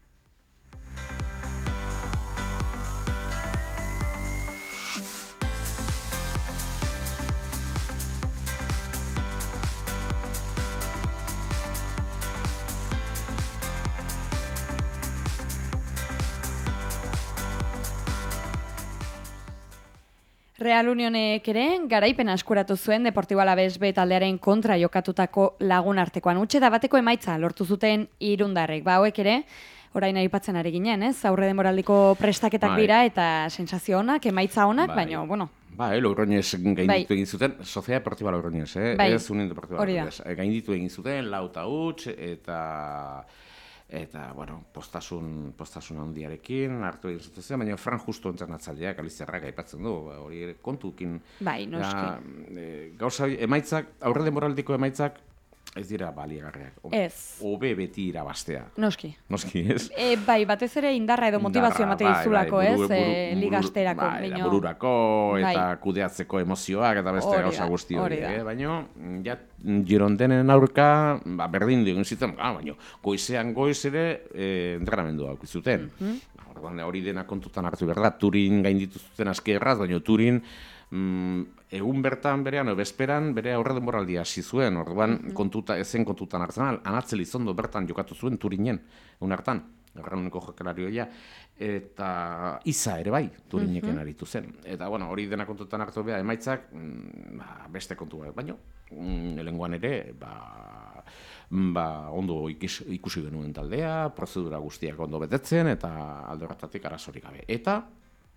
Real Unionek ere garaipena eskuratu zuen Deportibo Alavés B taldearen kontra jokatutako lagun artekoan. Utxe da bateko emaitza lortu zuten irundarrek. Ba, hauek ere, orain aipatzen ari ginen, ez? Aurre denboraldiko prestaketak Bai. dira eta sentsazio onak, emaitza onak, Bai. baina, bueno, Ba, eh, Logroñez gainditu Bai. egin zuten, Sociedad Deportiva Logroñez, eh? Bai. Ez Unión Deportiva Hori da. Logroñez. Eh, Gainditu egin zuten, lauta huts, eta eta, bueno, postasun, postasun handiarekin hartu egin zuten zen, baina Fran Justo entrenatzaileak Alizarrak aipatzen du, ba, hori ere kontukin. bai, noski. Ja, e, gauza, emaitzak, aurre denboraldiko emaitzak, ez dira baliagarriak. O- Ez. Hobe beti irabaztea. Noski. Noski, ez? E, bai, batez ere indarra edo motivazio Indarra, emate bai, dizulako, bai, ez? buru- buru- E, buru- ligasterako, bai, baino- da, bururako, eta Bai. kudeatzeko emozioak, eta beste Hori gauza da, guzti hori hori. da. Eh? Baina, ja, Girondenen aurka, ba, berdin digun zitzen, ah, baina, goizean goiz ere, eh, entrenamendua aukizuten. Mhm. Orduan, hori dena kontutan hartu behar da, Turin gainditu zuten aski erraz, baina Turin mm, egun bertan berean, o bezperan, bere aurre denboraldia hasi zuen, orduan kontuta, ezen kontutan hartzen, al, Anatzel Izondo bertan jokatu zuen Turinen, egun hartan, garranuneko jokalarioia, eta Iza ere bai, Turineken aritu zen. Eta, bueno, hori dena kontutan hartu behar, emaitzak, mm, ba, beste kontu bat, baino, mm, lehengoan ere, ba, ba, ondo ikis, ikusi genuen taldea, prozedura guztiak ondo betetzen, eta alde horretatik arazorik gabe. Eta,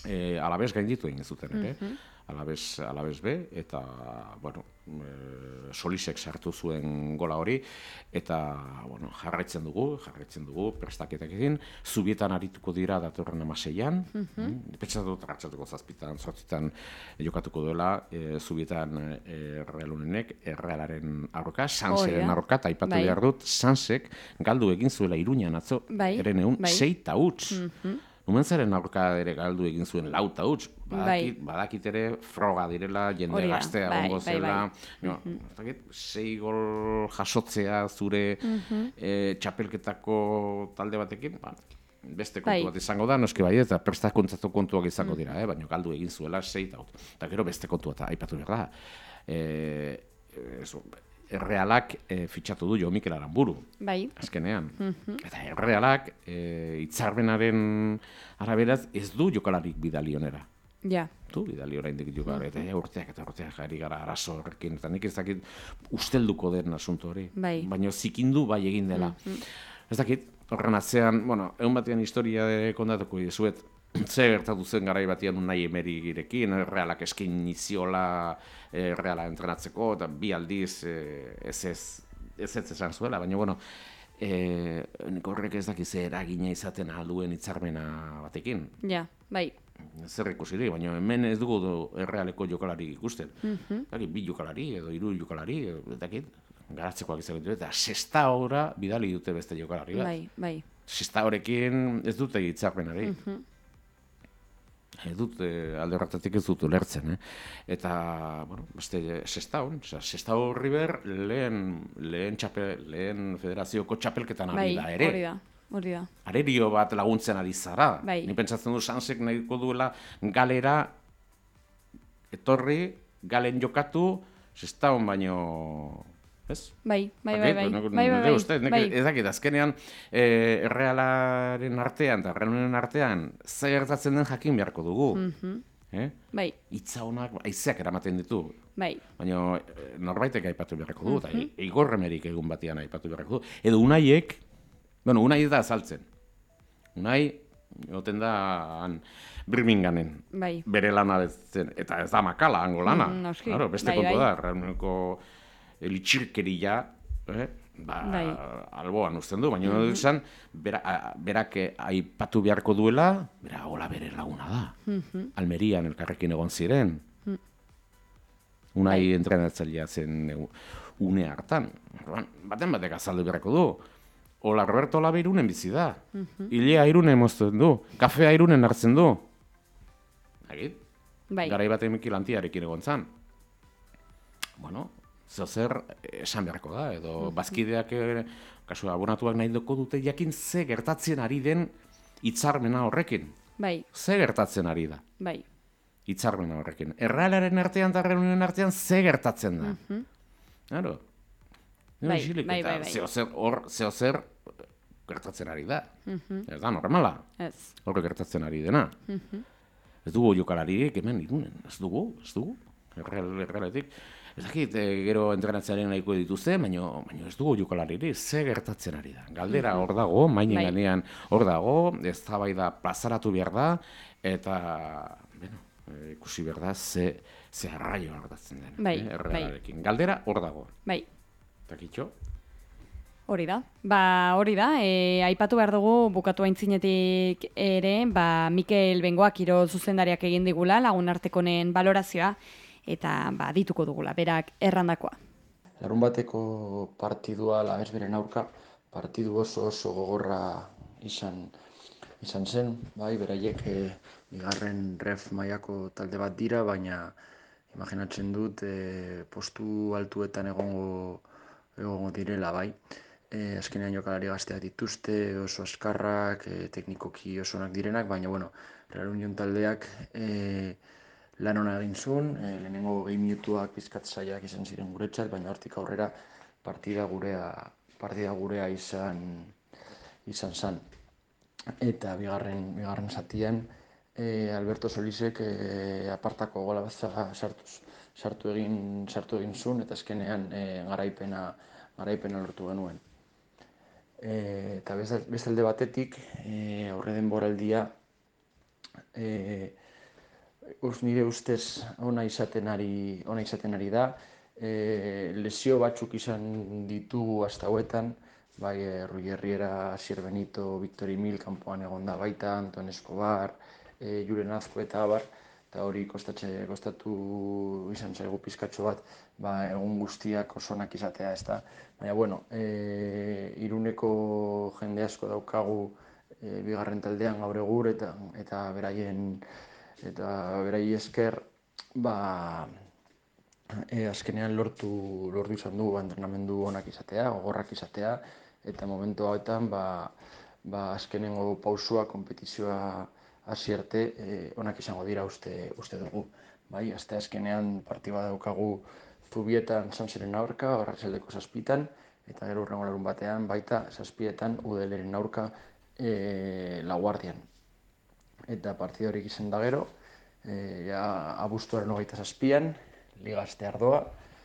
e, Alabes gainditu egin zuten ere. Alabes, Alabes B, eta, bueno, e, Solisek sartu zuen gola hori, eta, bueno, jarraitzen dugu, jarraitzen dugu, prestaketak egin, Zubietan arituko dira datorren amaseian, mm-hmm. Pentsatu tratzatuko zazpitan, zortzitan jokatuko duela, e, Zubietan e, Realunenek, Errealaren aurka, Sanseren aurka, eta aipatu behar dut, Sansek galdu egin zuela Iruñan atzo, bai. eren egun, bai. sei ta huts. Mm-hmm. Numentzaren aurka ere galdu egin zuen lauta huts, badakit, bai. badakit ere froga direla, jende Oria, gaztea bai, gongo zela, bai, bai. No, mm-hmm. sei gol jasotzea zure mm-hmm. e, txapelketako talde batekin, ba, beste kontu bai. bat izango da, noski bai, eta prestakuntzatu kontuak izango mm-hmm. dira, eh? Baina galdu egin zuela sei ta huts. Eta gero beste kontu bat aipatu behar da. E, eso, Errealak e, fitxatu du Jo Mikel Aranburu, bai. azkenean. Mm-hmm. Eta Errealak e, hitzarmenaren araberaz ez du jokalarik bidalionera. Ja. Du bidali oraindik jokalari, mm-hmm. eta urteak eta urteak ari gara arazo horrekin, eta nik ez dakit ustelduko den asunto hori. Bai. Baina zikindu bai egin dela. Mm-hmm. Ez dakit, horren atzean, bueno, egun batean historia kontatuko dizuet, ze gertatu zen garai batean Unai Emerirekin, Errealak eskin iziola Erreala entrenatzeko, eta bi aldiz ez ez ez ez esan zuela, baina, bueno, e, nik horrek ez dakiz eragina izaten alduen hitzarmena batekin. Ja, bai. Zer ikusirik, baina hemen ez dugu Errealeko jokalari ikusten. Mm-hmm. Dakit, bi jokalari edo hiru jokalari, dakit, garatzekoak izan dute, eta sexta hora bidali dute beste jokalari bat. Bai, bai. Sexta horekin ez dute hitzarmenari. Mm-hmm. Ez dut, e, alde horretatik ez dut ulertzen, eh? Eta, bueno, beste Sestaon, oza, Sestao River lehen, lehen, txapel, lehen federazioko txapelketan ari da ere. Bai, hori da, hori da. Arerio bat laguntzen ari zara. Bai. Ni pentsatzen du Sansek nahiko duela galera etorri, galen jokatu, Sestaon baino... Ez? Bai, bai, bai, bai. bai, bai, uste, bai. Ez dakit, azkenean eh, Errealaren artean eta Errealaren artean zer gertatzen den jakin beharko dugu. Mm-hmm. eh? Bai. Itza honak haizeak eramaten ditu. Bai. Baina norbaitek aipatu beharko du, eta mm-hmm. Igor Emerik egun batean aipatu beharko du. Edo Unaiek, bueno, Unai da azaltzen. Unai, goten da han, Birminghamen, bai. Bere lana betzen, eta ez da makala, hango lana. Mm, noski. Claro, beste bai, kontu bai. da, Errealeko elitxirkeria, eh? ba, bai. alboan uzten du, baina mm-hmm. izan, bera, berak aipatu beharko duela, bera, hola bere laguna da. Mm-hmm. Almerian elkarrekin egon ziren. Mm. Unai bai. entrenatzailea zen une hartan. Baten batek azaldu beharko du. Hola Roberto Olabe Irunen bizi da. Mm-hmm. Ilea Irunen mozten du. Kafea Irunen hartzen du. Agit? Bai. Garai baten Mikilantiarekin egon zan. Bueno, zer esan beharko da, edo mm-hmm. bazkideak, kasu abonatuak nahi doko dute jakin ze gertatzen ari den hitzarmena horrekin. Bai. Ze gertatzen ari da. Bai. Hitzarmena horrekin. Errealaren artean eta Errealaren artean ze gertatzen da. Mm-hmm. Claro. Bai, bai, bai, bai. Zeozer hor, zeozer gertatzen ari da. Mm-hmm. Ez da, normala. Ez. Horre gertatzen ari dena. Mm-hmm. Ez dugu jokalariek hemen Irunen. Ez dugu, ez dugu. Erreal, errealetik. Ez dakit, e, gero entrenatzearen nahiko dituzte, baina ez dugu jokalariri, ze gertatzen ari da. Galdera hor dago, mainen bai. ganean hor dago, ez da plazaratu behar da, eta, bueno, e, ikusi behar da, ze, ze arraio gertatzen den. Bai, eh, errealarekin. Bai. Galdera hor dago. Bai. Takitxo? Hori da. Ba, hori da. E, aipatu behar dugu, bukatu aintzinetik ere, ba, Mikel Bengoak Kirol zuzendariak egin digula, lagun artekonen balorazioa, eta ba, dituko dugula, berak errandakoa. Larun bateko partidua Labes beren aurka, partidu oso oso gogorra izan, izan zen, bai, beraiek e, bigarren ref mailako talde bat dira, baina imaginatzen dut e, postu altuetan egongo, egongo direla, bai. E, azkenean jokalari gazteak dituzte, oso askarrak, e, teknikoki oso onak direnak, baina, bueno, Real Union taldeak e, lan hona egin zuen, e, lehenengo gehi minutuak pizkat zailak izan ziren guretzat, baina hortik aurrera partida gurea, partida gurea izan izan zan. Eta bigarren, bigarren zatian, e, Alberto Solisek e, apartako gola bat sartuz, sartu egin sartu egin zuen, eta azkenean e, garaipena, garaipena lortu genuen. E, eta beste alde batetik, e, aurre denboraldia e, us, nire ustez ona izaten ari, ona izaten ari da. E, lesio batzuk izan ditugu hasta hauetan, bai e, Rui Herriera, Asier Benito, Victor Emil kanpoan egon da baita, Anton Escobar, e, Julen Azko eta abar, eta hori kostatxe, kostatu izan zaigu pizkatxo bat, ba, egun guztiak osonak izatea, ez da. Baina, bueno, e, Iruneko jende asko daukagu e, bigarren taldean gaur egur, eta, eta beraien, eta berai esker, ba, e, azkenean lortu, lortu izan du entrenamendu onak izatea, gogorrak izatea, eta momentu hauetan, ba, ba, azkenengo pausua, konpetizioa hasi arte, e, onak izango dira uste, uste dugu. Bai, azte azkenean partiba daukagu Zubietan Sanzeren aurka, arratsaldeko zazpitan, eta gero hurrengo larun batean, baita zazpietan U D Lren aurka e, Laguardian. Eta partida horiek izan da gero, e, ja, abuztuaren hogeita zazpian, Liga aste ardoa,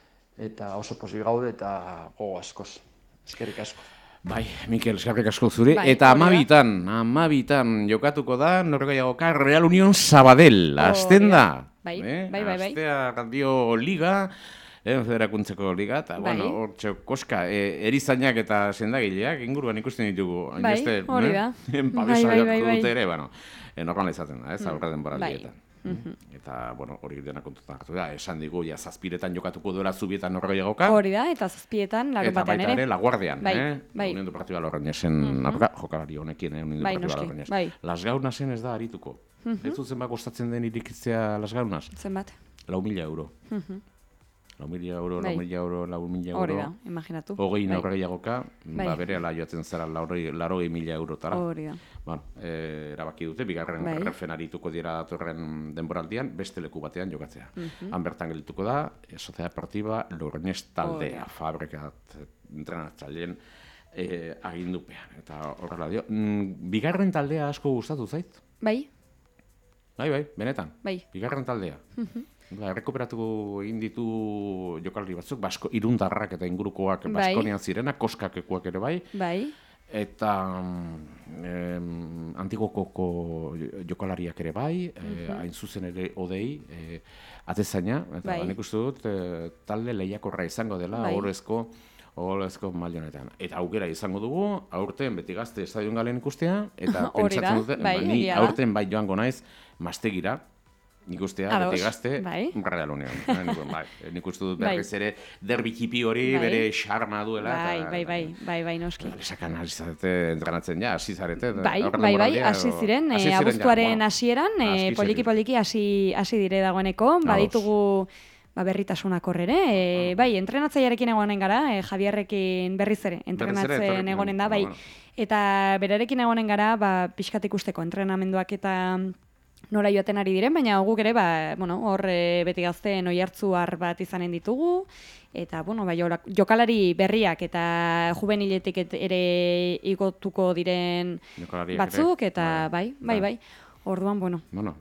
eta oso pozik gaude eta gogo askoz. Eskerrik asko. Bai, Mikel, eskerrik asko zure. Bai, eta hori da. amabitan, amabitan jokatuko da, norgehiagoka Real Union Sabadell, azten da. Bai, eh? bai, bai, bai. Astea dio Liga, eh, federakuntzeko Liga, eta, Bai. bueno, hor koska, eh, erizainak eta sendagileak inguruan ikusten ditugu. Bai, hainbeste, hori da. eh? Bai, Babesa bai, bai, dute bai. ere, bueno, eh, normala izaten da, ez, aurra denboraldietan. Bai. Mhm. Eta, bueno, hori dena kontutan hartu da, esan digu, ja, zazpiretan jokatuko duela Zubietan norgehiagoka. Hori da, eta zazpietan, larun Eta batean baita ere, ere. Laguardian, Bai, eh? bai. Unión Deportiva Logroñesen aurka, jokalari honekin, eh? Unión Bai, Deportiva noski, Logroñes. bai. Las Gaunasen ez da arituko. Ez zuzen bak kostatzen den irikitzea Las Gaunas? Zenbat? Lau mila euro. Mhm. Lau mila euro, Bai. lau mila euro, lau mila Hori da, euro. imaginatu. Hogei Bai. norgehiagoka, Bai. ba, bere ala joatzen zara larogei mila eurotara. Hori da. Bueno, eh, erabaki dute, bigarren Bai. refen arituko dira datorren denboraldian, beste leku batean jokatzea. Mhm. Han bertan gelituko da, eh, Sociedad Deportiva Logroñez taldea, Hori. fabrikat entrenatzaileen eh, agindupean. Eta horrela dio, mm, bigarren taldea asko gustatu zait? Bai, Bai, bai, benetan. bai. Bigarren taldea. Mhm. Ba, errekuperatu egin ditu jokalari batzuk, basko, irundarrak eta ingurukoak Bai. Baskonian zirenak, koskakekuak ere bai, Bai, eta mm, em, Antigokoko jokalariak ere bai, eh, hain zuzen ere odei, eh, atezaina, eta Bai. nik uste dut eh, talde lehiakorra izango dela, Bai. horrezko, horrezko maila honetan. Eta aukera izango dugu, aurten beti gazte estadion galen ikustea, eta Hori da, pentsatzen dute, bai, ba, ni egia da. aurten bai joango naiz, Mastegira, ikustea, Ados, beti gazte, bai. Real Union. Eh, nik, bai, nik uste dut Bai. berriz ere derbi txipi hori, Bai. bere xarma duela. bai, eta- bai, bai, bai, bai, noski. Lesakan hasi zarete, entrenatzen ja, hasi zarete. Bai, aurren bai, bai, denboraldia, hasi edo- ziren, hasi eh, ziren ja, abuztuaren bueno. hasieran, eh, Aski poliki ziren. poliki hasi hasi dire dagoeneko, baditugu ba, berritasunak horrere, e, bai, entrenatzailearekin egonen gara, e, Javierrekin berriz ere, entrenatzen etorri- egonen da, ba, bai, bueno. eta berarekin egonen gara, ba, pixkat ikusteko entrenamenduak eta nola joaten ari diren, baina guk ere, ba, bueno, hor e, beti gazteen oihartzuar bat izanen ditugu, eta, bueno, ba, jola- jokalari berriak eta juveniletik et- ere igotuko diren Jokalariak ere. batzuk, eta bai, bai, Bai. bai, orduan, bueno, Bueno,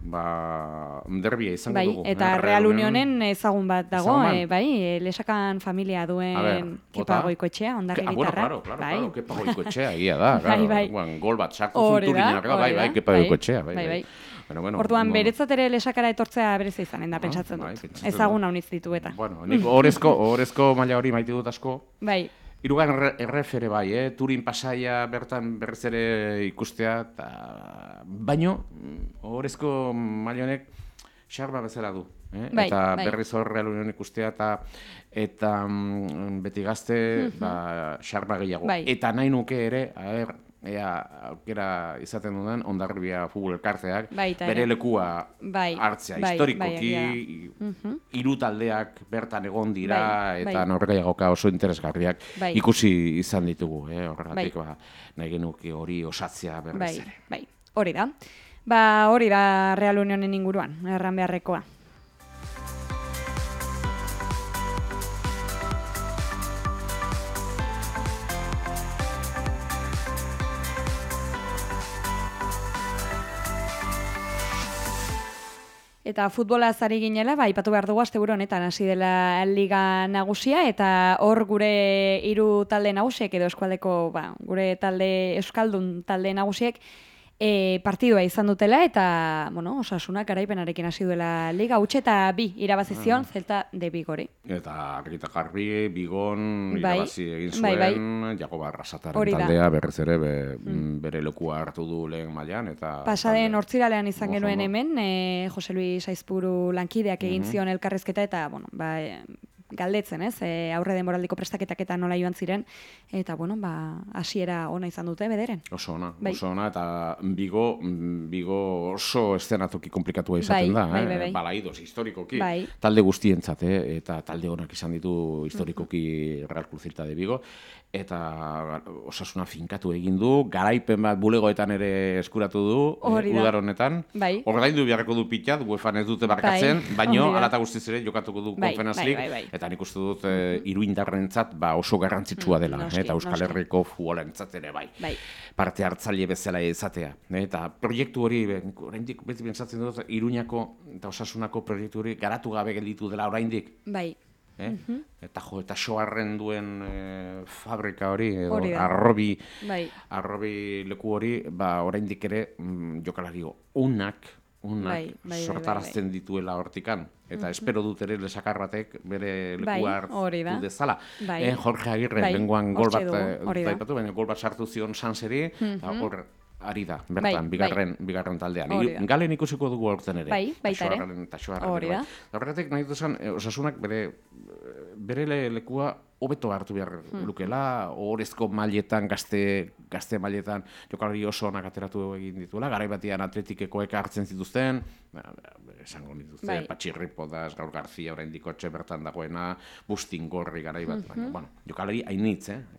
ba, derbia izango bai, dugu. eta eh, Real Union. Unionen ezagun bat dago, Ezagun bat? eh, bai, eh, Lesakan familia A ber, duen Kepa bota? Goikoetxea, Ke- Ondarri ah, bueno, gitarra. claro, claro, bai. claro, Kepa Goikoetxea, egia da, Bai, claro. bai. Bueno, gol bat sartu Hori da, zuturinak, bai, hori bai, da, Kepa bai, Goikoetxea, bai, bai, bai. Bueno, bueno, Orduan, bueno. beretzat ere Lesakara etortzea berez izanen da, Ah, pentsatzen bai, dut. pentsatzen Ezagun dut. hauniz ditu eta. Bueno, nik orezko, orezko maila hori maite dut asko. Bai, Hirugarren erref ere bai, eh? Turin pasaia bertan berriz ere ikustea, eta baino, mm, orezko maila honek xarba bezala du. Eh? Bai, eta bai. berriz hor Real Union ikustea, eta eta mm, beti gazte, ba, xarba gehiago. Bai. Eta nahi nuke ere, a ber, ea aukera izaten dudan, Hondarribia futbol elkarteak, Baita ere. bere lekua Bai, hartzea, bai, historikoki, bai, Mhm. hiru taldeak bertan egon dira, Bai, eta bai. norgehiagoka oso interesgarriak Bai. ikusi izan ditugu, eh? Horregatik, Bai. ba, nahi genuke hori osatzea berriz bai, ere. bai, hori da. Ba, hori da Real Unionen inguruan, erran beharrekoa. Eta futbolaz ari ginela, ba, aipatu behar dugu asteburu honetan hasi dela liga nagusia, eta hor gure hiru talde nagusiek edo eskualdeko, ba, gure talde euskaldun talde nagusiek E, partidua izan dutela eta, bueno, Osasunak garaipenarekin hasi duela liga, utxe eta bi irabazizion Celta de Vigori. Eta argita garbi, Bigon, Bai, irabazi egin zuen, bai, bai. Jakoba Arrasataren Hori da. taldea berriz ere be, bere lekua hartu du lehen mailan eta Pasaden hortziralean izan Oso genuen ondo. hemen, e, Jose Luis Aizpuru lankideak egin zion elkarrezketa eta, bueno, ba, e, galdetzen, ez? E, aurre denboraldiko prestaketak eta nola joan ziren, eta, bueno, ba, hasiera ona izan dute bederen. Oso ona, Bai. oso ona, eta Bigo, Bigo oso eszenatoki komplikatua izaten Bai, da, bai, eh? bai, bai. Balaidos, historikoki, Bai. talde guztientzat, eh? Eta talde honak izan ditu historikoki Real Cruz Celta de Vigo, eta Osasuna finkatu egin du, garaipen bat bulegoetan ere eskuratu du, Hori eh, da. udar honetan, Bai. ordaindu beharreko du pitxat, UEFAn ez dute barkatzen, Bai, baino hori da. hala eta guztiz ere jokatuko du Bai, Conference bai, League, bai, bai. eta nik uste dut eh, iruindarrentzat ba, oso garrantzitsua dela, noski, eh, eta Euskal noski. Herriko futbolentzat ere bai. Bai. Parte hartzaile bezala izatea. eh, Eta proiektu hori, be, oraindik beti pentsatzen dut, Iruñako eta Osasunako proiektu hori garatu gabe gelditu dela oraindik. Bai. Eh? Eta jo, eta soarren duen eh, fabrika hori, edo Hori da. arrobi, Bai. arrobi leku hori, ba, oraindik ere mm, jokalari onak, onak Bai, bai, bai, sortarazten dituela hortikan. Eta espero dut ere lesakar batek bere Bai, lekua hori da. hartu dezala. Bai. Eh, Jorge Agirre, Bai, lenguan gol hortxe bat dugu, eh, hori da. aipatu, baina gol bat sartu zion Sanseri, eta hor ari da, Bai, bertan, bai. bigarren, bigarren taldean. Hori Hiru- da. Galen ikusiko dugu aurten ere. Bai, baita ere. Taxoarren- taxoarren Hori ere, da. bai. Horregatik nahi dut esan, eh, Osasunak bere, bere le- lekua hobeto hartu behar lukela, ohorezko mailetan, gazte, gazte mailetan jokalari oso onak ateratu egin dituela, garai batean atletikekoek hartzen zituzten, ba, esango dituzte, Bai. Patxirri Podaz, Gaur Garzia, oraindik kotxe bertan dagoena, Bustin Gorri garai bat, baina, bueno, jokalari hainitz, eh?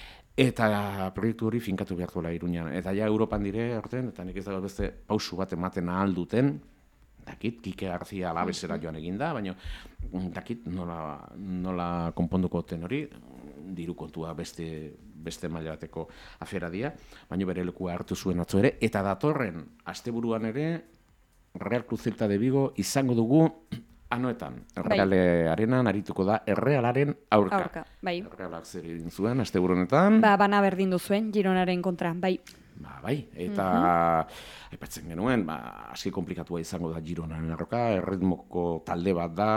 Eta proiektu hori finkatu behar duela Iruñan. Eta ja Europan dire, orten, eta nik ez dago beste pausu bat ematen ahal duten, dakit, Kike Garzia alabesera joan eginda, baina dakit nola, nola konponduko ten hori, diru kontua beste, beste maila bateko afera dia, baina bere lekua hartu zuen atzo ere, eta datorren asteburuan ere, Real Cruz Celta de Vigo izango dugu anoetan. Real arenan arituko da Errealaren aurka. Aurka, bai. Errealak zer egin zuen asteburu honetan. Ba, bana berdindu zuen, Gironaren kontra, bai. Ba, bai, eta aipatzen genuen, ba, hasi komplikatua izango da Gironaren arroka, erritmoko talde bat da,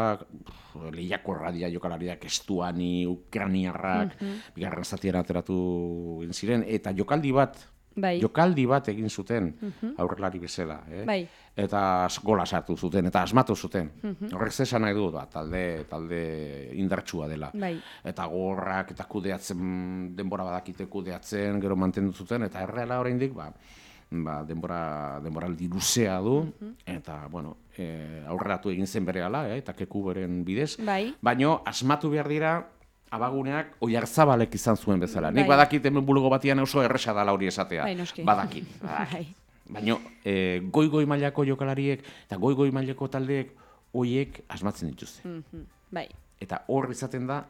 lehiako radia jokalariak Estuani, Ukraniarrak, bigarren zatian ateratu egin ziren, eta jokaldi bat, Bai. jokaldi bat egin zuten aurrelari bezala, eh? Bai. Eta gola sartu zuten, eta asmatu zuten. Horrek zesan nahi du, ba, talde, talde indartsua dela. Bai. Eta gorrak eta kudeatzen, denbora badakite kudeatzen, gero mantendu zuten, eta erreala oraindik, ba, ba, denbora, denboraldi luzea du, eta, bueno, e, aurreratu egin zen berehala, eh, eta keku beren bidez, Bai. baino asmatu behar dira, abaguneak Oiarzabalek izan zuen bezala. Nik Bai. badakit hemen bulogo batian oso erresa dala hori esatea. Bai, noski. Badakit. Bai. Baina e, goi-goi mailako jokalariek eta goi-goi mailako taldeek hoiek asmatzen dituzte. Mhm, Bai. Eta hor izaten da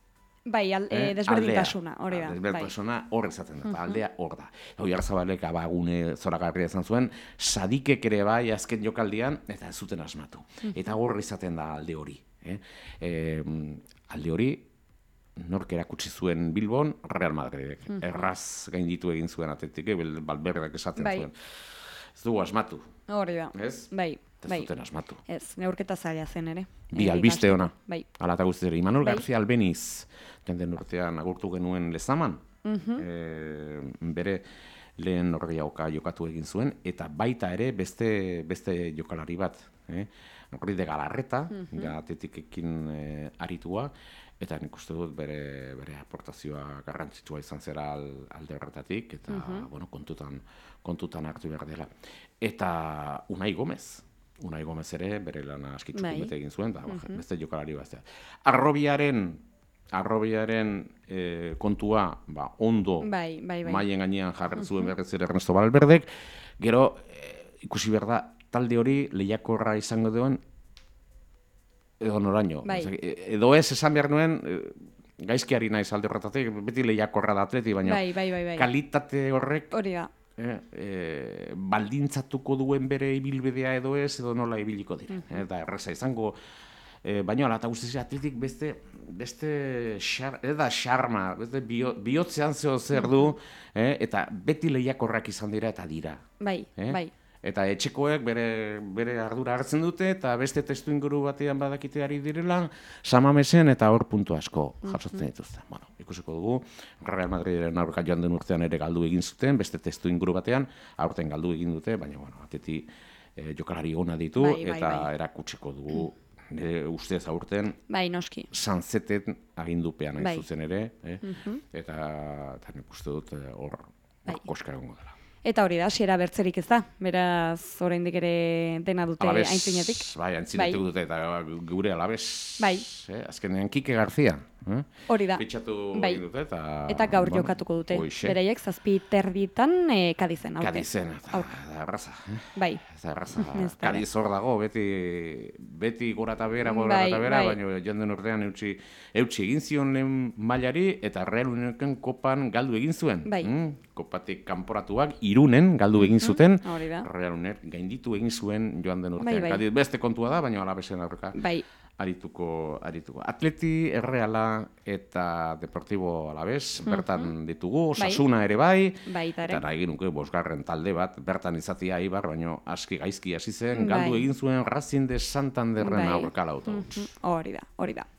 Bai, al, eh, eh, desberdintasuna, aldea. hori da. Ah, Bai. Desberdintasuna hor izaten da, eta aldea hor da. Oiarzabalek abagune zoragarria izan zuen, Sadikek ere bai azken jokaldian, eta ez zuten asmatu. Eta hor izaten da alde hori. Eh? E, alde hori, nork erakutsi zuen Bilbon, Real Madridek. Erraz gainditu egin zuen Atletik, Valverdeak esaten Bai. zuen. Ez dugu asmatu, Hori da. ez? Bai, Ez bai. duten asmatu. Ez, neurketa zaila zen ere. Bi Eh, albiste ikasteko. ona. Bai. Hala eta guztiz ere. Imanol Bai. García Albeniz, den urtean agurtu genuen lezaman, e, bere lehen horriauka jokatu egin zuen, eta baita ere beste, beste jokalari bat. Eh? Horri de Galarreta, ja, Atletikekin e, aritua, eta nik uste dut bere, bere aportazioa garrantzitsua izan zera al, alde horretatik, eta bueno, kontutan, kontutan hartu behar dela. Eta Unai Gomez, Unai Gomez ere bere lana askitzuko Bai. bete egin zuen, da, beste jokalari bat. Arrobiaren, arrobiaren e, kontua ba, ondo Bai, bai, bai. maien gainean jarri zuen berriz ere Ernesto Valverdek, gero e, ikusi behar da, talde hori lehiakorra izango duen edo noraino. Bai. Osea, e- edo ez esan behar nuen, e, gaizkiari naiz alde horretatik, beti lehiakorra da Atleti, baina Bai, bai, bai, bai. kalitate horrek Hori da. eh, eh, baldintzatuko duen bere ibilbidea edo ez, edo nola ibiliko diren. Eta erreza izango, E, baina ala eta guztiz atletik beste, beste xar, eda xarma, beste bio, bihotzean zeo zer du, eh, eta beti lehiakorrak izan dira eta dira. Bai, eh? bai. Eta etxekoek bere, bere ardura hartzen dute, eta beste testu inguru batean badakite ari direla, samamesen eta hor puntu asko jasotzen dituzte. Bueno, ikusiko dugu, Real Madrideren aurka joan den urtean ere galdu egin zuten, beste testu inguru batean, aurten galdu egin dute, baina, bueno, ateti eh, jokalari ona ditu, bai, bai, eta bai. erakutsiko dugu, nire ustez aurten, bai, noski. Sanzeten agindupean hain bai. zuzen ere, eh? uh-huh. eta, eta nik uste dut hor bai. koska egongo dela. Eta hori da, hasiera bertzerik ez da, beraz oraindik ere dena dute Alabez, aintzinetik. bai, aintzinetik bai. dute, eta gure alabez, bai. eh? Azkenean Kike Garzia. Eh? Hori da. Pitxatu bai. egin dute, eta... Eta gaur bueno, jokatuko dute, hoixe. beraiek zazpi terditan e, Kadizen. Aurte. Kadizen, eta da erraza. Eh? Bai. Ez da erraza. Ez da. Kadiz hor dago, beti, beti gora eta bera, gora Bai, eta bera, bai. baina joan den urtean eutxi, eutxi egin zion lehen mailari, eta Real Unionen kopan galdu egin zuen. Bai. Mm? Kopatik kanporatuak, Irunen galdu egin zuten, Hori da. Real Uner gainditu egin zuen joan den urtean. Bai, bai. Kadiz beste kontua da, baina Alabezen aurka. Bai. Arituko, arituko. Atleti, Erreala eta Deportibo Alavés, bertan ditugu, Osasuna ere bai, Baita ere. eta nahi genuke bosgarren talde bat, bertan izatea Ibar, baino aski gaizki hasi zen, galdu Bai. egin zuen Racing de Santanderren Bai. aurka autobus. Mhm. Hori da, hori da.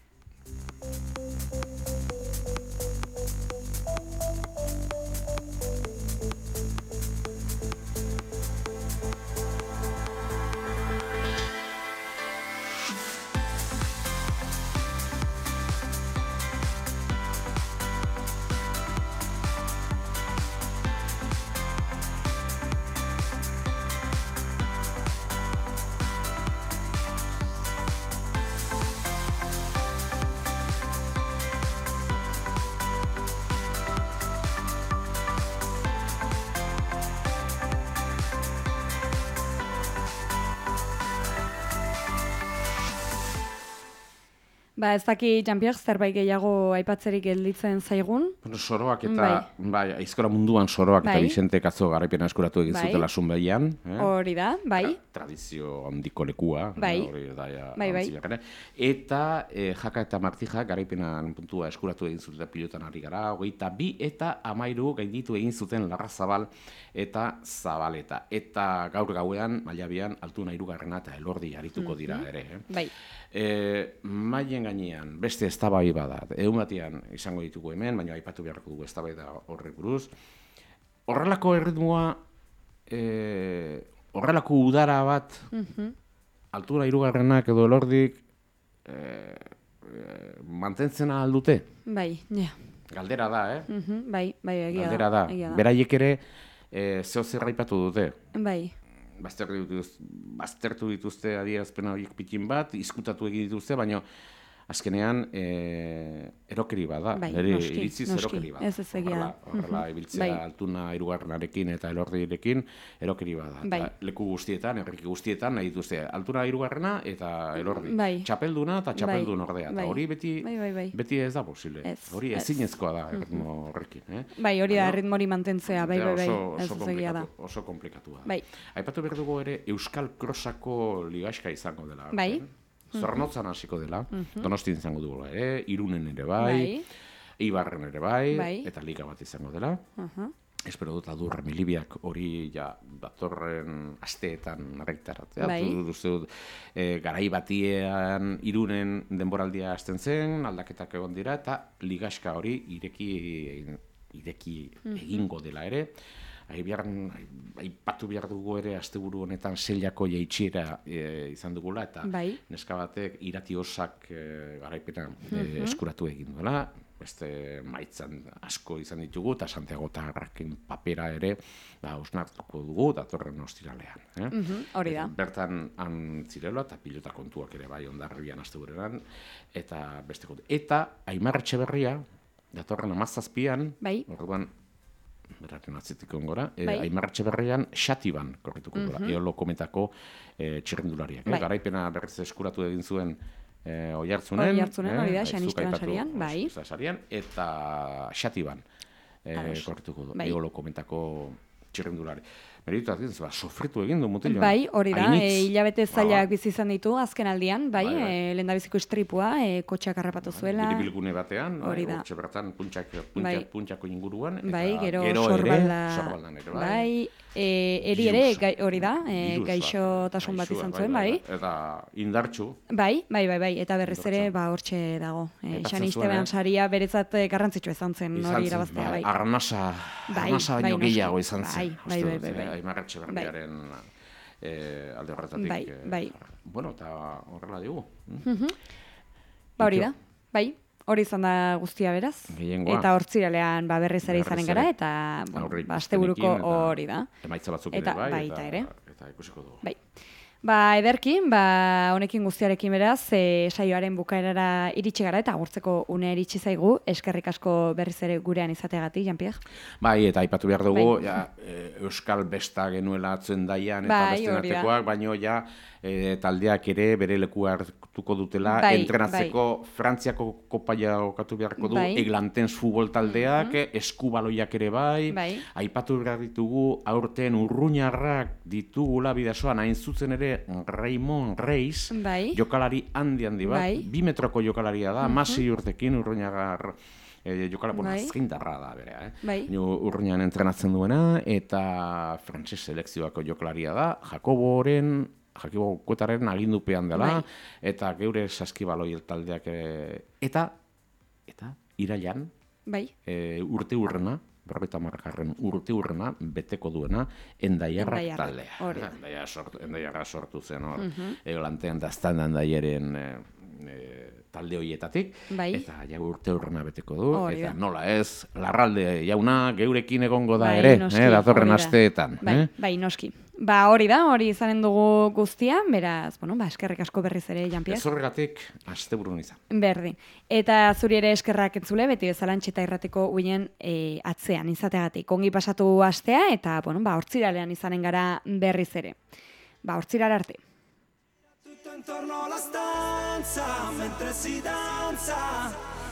Ba, ez daki, Jean-Pierre, zerbait gehiago aipatzerik gelditzen zaigun. Bueno, soroak eta, bai, aizkora munduan soroak Bai. eta Vicente Katzo garaipena eskuratu egin Bai. zutela Zunbeian. Eh? Hori da, bai. Tradizio handiko lekua. Bai. Hori da, ja, Bai, bai. antziak ere. Eta eh, Jaka eta Martija garaipenan puntua eskuratu egin zuten pilotan ari gara, hogeita bi eta amairu gainditu egin zuten Larrazabal eta Zabaleta. Eta gaur gauean, mailabian, Altuna hirugarrena eta Elordi arituko dira ere. Eh? Bai. E, maien gainean, beste eztabai bada, egun batean izango ditugu hemen, baina aipatu beharko dugu eztabaida horrek buruz. Horrelako erritmoa, e, horrelako udara bat, Mhm. Altura hirugarrenak edo Elordik e, e, mantentzen ahal dute? Bai, ja. Galdera da, eh? Mhm. Bai, bai, egia da. Galdera da. egia da. Beraiek ere e, zeo zer aipatu dute. Bai. Baztertu dituzte, baztertu dituzte adierazpen horiek pitin bat, izkutatu egin dituzte, baina azkenean e, erokeri bada. Bai, Nire noski, iritziz noski. erokeri bada. Ez ez egia Horrela, da. horrela Mhm. ibiltzea Bai. Altuna hirugarrenarekin eta Elordirekin erokeri bada. Bai. Eta leku guztietan, herriki guztietan nahi dituzte Altuna hirugarrena eta Elordi. Bai. Txapelduna eta txapeldun Bai. ordea. Eta Bai. hori beti, Bai, bai, bai. beti ez da posible. Ez, Hori ez. ezinezkoa da erritmo horrekin. Eh? Bai, hori da, Baina, erritmori mantentzea, bai, bai, bai. Oso, Ez oso, ez egia da. komplikatu, oso komplikatua. Bai. Aipatu behar dugu ere Euskal Krosako ligaxka izango dela. Bai. Zornotzan hasiko dela, Donostin izango dugu ere, Irunen ere bai, Ibarren ere bai, Bai. eta liga bat izango dela. Aha. Espero dut Adurra Milibiak hori ja datorren asteetan arrektaratzea. Bai. Dut uste dut e, garai batiean Irunen denboraldia hasten zen, aldaketak egon dira, eta ligaxka hori ireki, ireki egingo dela ere. Aibiarren, aipatu behar dugu ere asteburu honetan seilako jaitsiera e, izan dugula, eta Bai. neska batek irati osak e, garaipena e, eskuratu egin duela, beste maitzan asko izan ditugu, eta Santiago Tarrakin papera ere, ba, osnartuko dugu, datorren ostiralean. Eh? Mhm, hori da. Bertan han zirela, eta pilota kontuak ere bai Hondarribian asteburuan, eta beste kontu. Eta Aimar Etxeberria, datorren hamazazpian, Bai. orduan, beraren atzetik ongora, e, Bai. Aimar Etxeberrian Xatiban korrituko dura, Mhm. Eolo kometako e, txirrindulariak. Eh? Bai. Garaipena berriz eskuratu egin zuen e, Oiartzunen. Oiartzunen, hori da, eh, Xanisteban zuk aipatu, sarian, bai. Oiartzunen sarian, eta Xatiban e, Ados. korrituko du, Bai. Eolo kometako txirrindulari. Meritatu, ba, sofritu egin du mutilon. Bai, hori da, e, hilabete zailak bizi izan ditu azken aldian, bai, Bai, bai. e, lehendabiziko istripua, e, kotxeak harrapatu zuela. Biribilgune batean, hori da. hortxe bertan puntxak, puntxak, Bai. puntxako inguruan, eta Bai, gero, gero sorbalda, ere, sorbaldan ere, bai. bai, e, eri ere, Birus. gai, hori da, e, Birus bat, gaixotasun bat gaixoa, izan zuen, bai. Eta indartxu. Bai, bai, bai, bai, eta berriz ere, Indartsu. ba, hortxe dago. E, Aipatzen Xan zuen, Istebean eh? saria beretzat eh, garrantzitsua izan zen Izan hori zen, irabaztea, bai. Arnasa, Bai, arnasa bai, baino noski. gehiago izan zen. Bai, bai, bai, bai, bai. Aimar Etxeberriaren eh, alde horretatik. Bai, eh, bai. Bueno, eta horrela digu. Mhm. Ba, hori da, bai. Hori izan da guztia beraz. Gehiengoa. Eta hortziralean ba, berriz ere izanen Berriz gara, ere. eta bueno, Aurre ba, asteburuko ikuspenekin eta hori da. Emaitza batzuk Eta ere bai, baita eta, ere. eta ikusiko dugu. Bai. Ba, ederki, ba, honekin guztiarekin beraz, e, saioaren bukaerara iritsi gara eta agurtzeko une iritsi zaigu, eskerrik asko berriz ere gurean izateagatik, Jean-Pierre. Bai, eta aipatu behar dugu, Bai. ja, e, Euskal Besta genuela atzen daian eta Bai, beste hori da. artekoak, baino ja e, taldeak ere bere lekua hartuko dutela, Bai, entrenatzeko Frantziako kopaia okatu beharko du, Bai. Eglantens futbol taldeak, eskubaloiak ere bai, Bai. aipatu behar ditugu, aurten urruñarrak ditugula bidasoan, hain zuzen ere Raimon Reis, Bai. jokalari handi handi bat, Bai. bi metroko jokalaria da, masi urtekin urruñagar e, jokala, bueno, Bai. azkindarra da berea, eh? Bai. Urruñan entrenatzen duena, eta frantses selekzioako jokalaria da, Jakoboren, Jakobo Kuetaren agindupean dela, Bai. eta geure saskibaloi taldeak ere, eta, eta, irailan, Bai. e, urte urrena, berrogeita hamargarren urte urrena, beteko duena, endaiarrak Endaiarrak, taldea. hori da. Endaiarra sortu, endaiarra sortu zen hor, Mhm. egolantean da ztan endaiaren e, e, talde horietatik, Bai. eta ja urte urrena beteko du, Hori eta da. nola ez, larralde jauna geurekin egongo da Bai, ere, noski, eh, datorren hori da. asteetan. Bai, eh? bai, noski. Ba, hori da, hori izanen dugu guztia, beraz, bueno, ba, eskerrik asko berriz ere, Jean-Pierre. Ez horregatik, asteburun izan. Berdin. Eta zuri ere eskerrak entzule, beti bezala Antxeta Irratiko uinen e, atzean izateagatik. Ongi pasatu astea, eta, bueno, ba, hortziralean izanen gara berriz ere. Ba, hortzirale arte. Tutto intorno alla stanza, mentre si danza,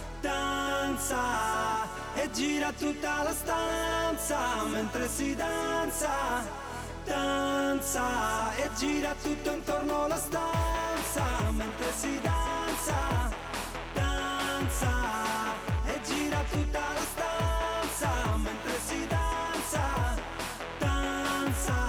danza, e gira tutta la stanza, mentre si danza, danza, e gira tutto intorno alla stanza, mentre si danza, danza, e gira tutta la stanza, mentre si danza, danza.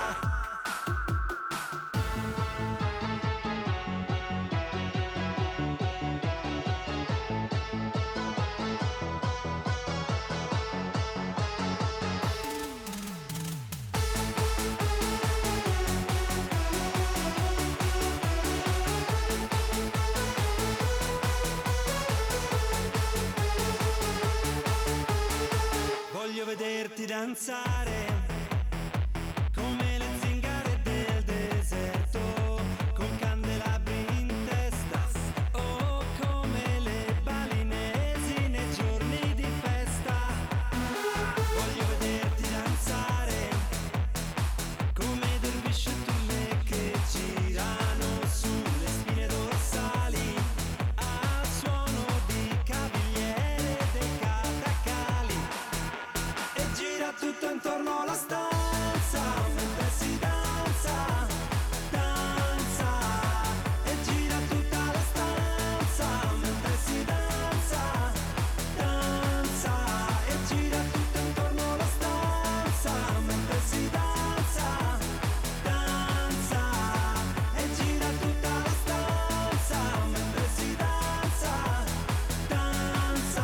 Voglio vederti danzare come le zingare del deserto, con candelabri in testa, o come le balinesi nei giorni di festa. Voglio vederti danzare come dervisce turne che girano sulle spine dorsali al suono di cavigliere dei catacali. E gira tutto intorno alla stanza, mentre si danza, danza. E gira tutta la stanza, mentre si danza, danza. E gira tutto intorno alla stanza, mentre si danza, danza. E gira tutta la stanza, mentre si danza, danza.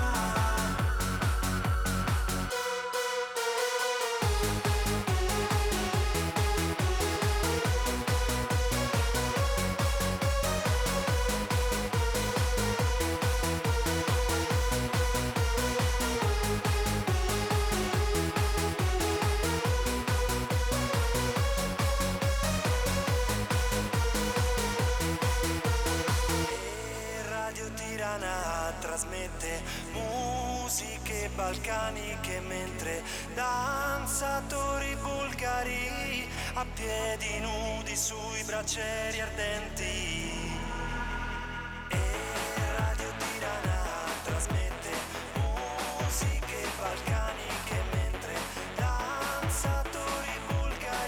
E Radio Tirana trasmette musiche balcaniche mentre danzatori bulgari a piedi nudi sui braccieri ardenti. E Radio Tirana trasmette musiche balcaniche mentre danzatori bulgari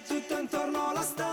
tutto intorno alla stanza.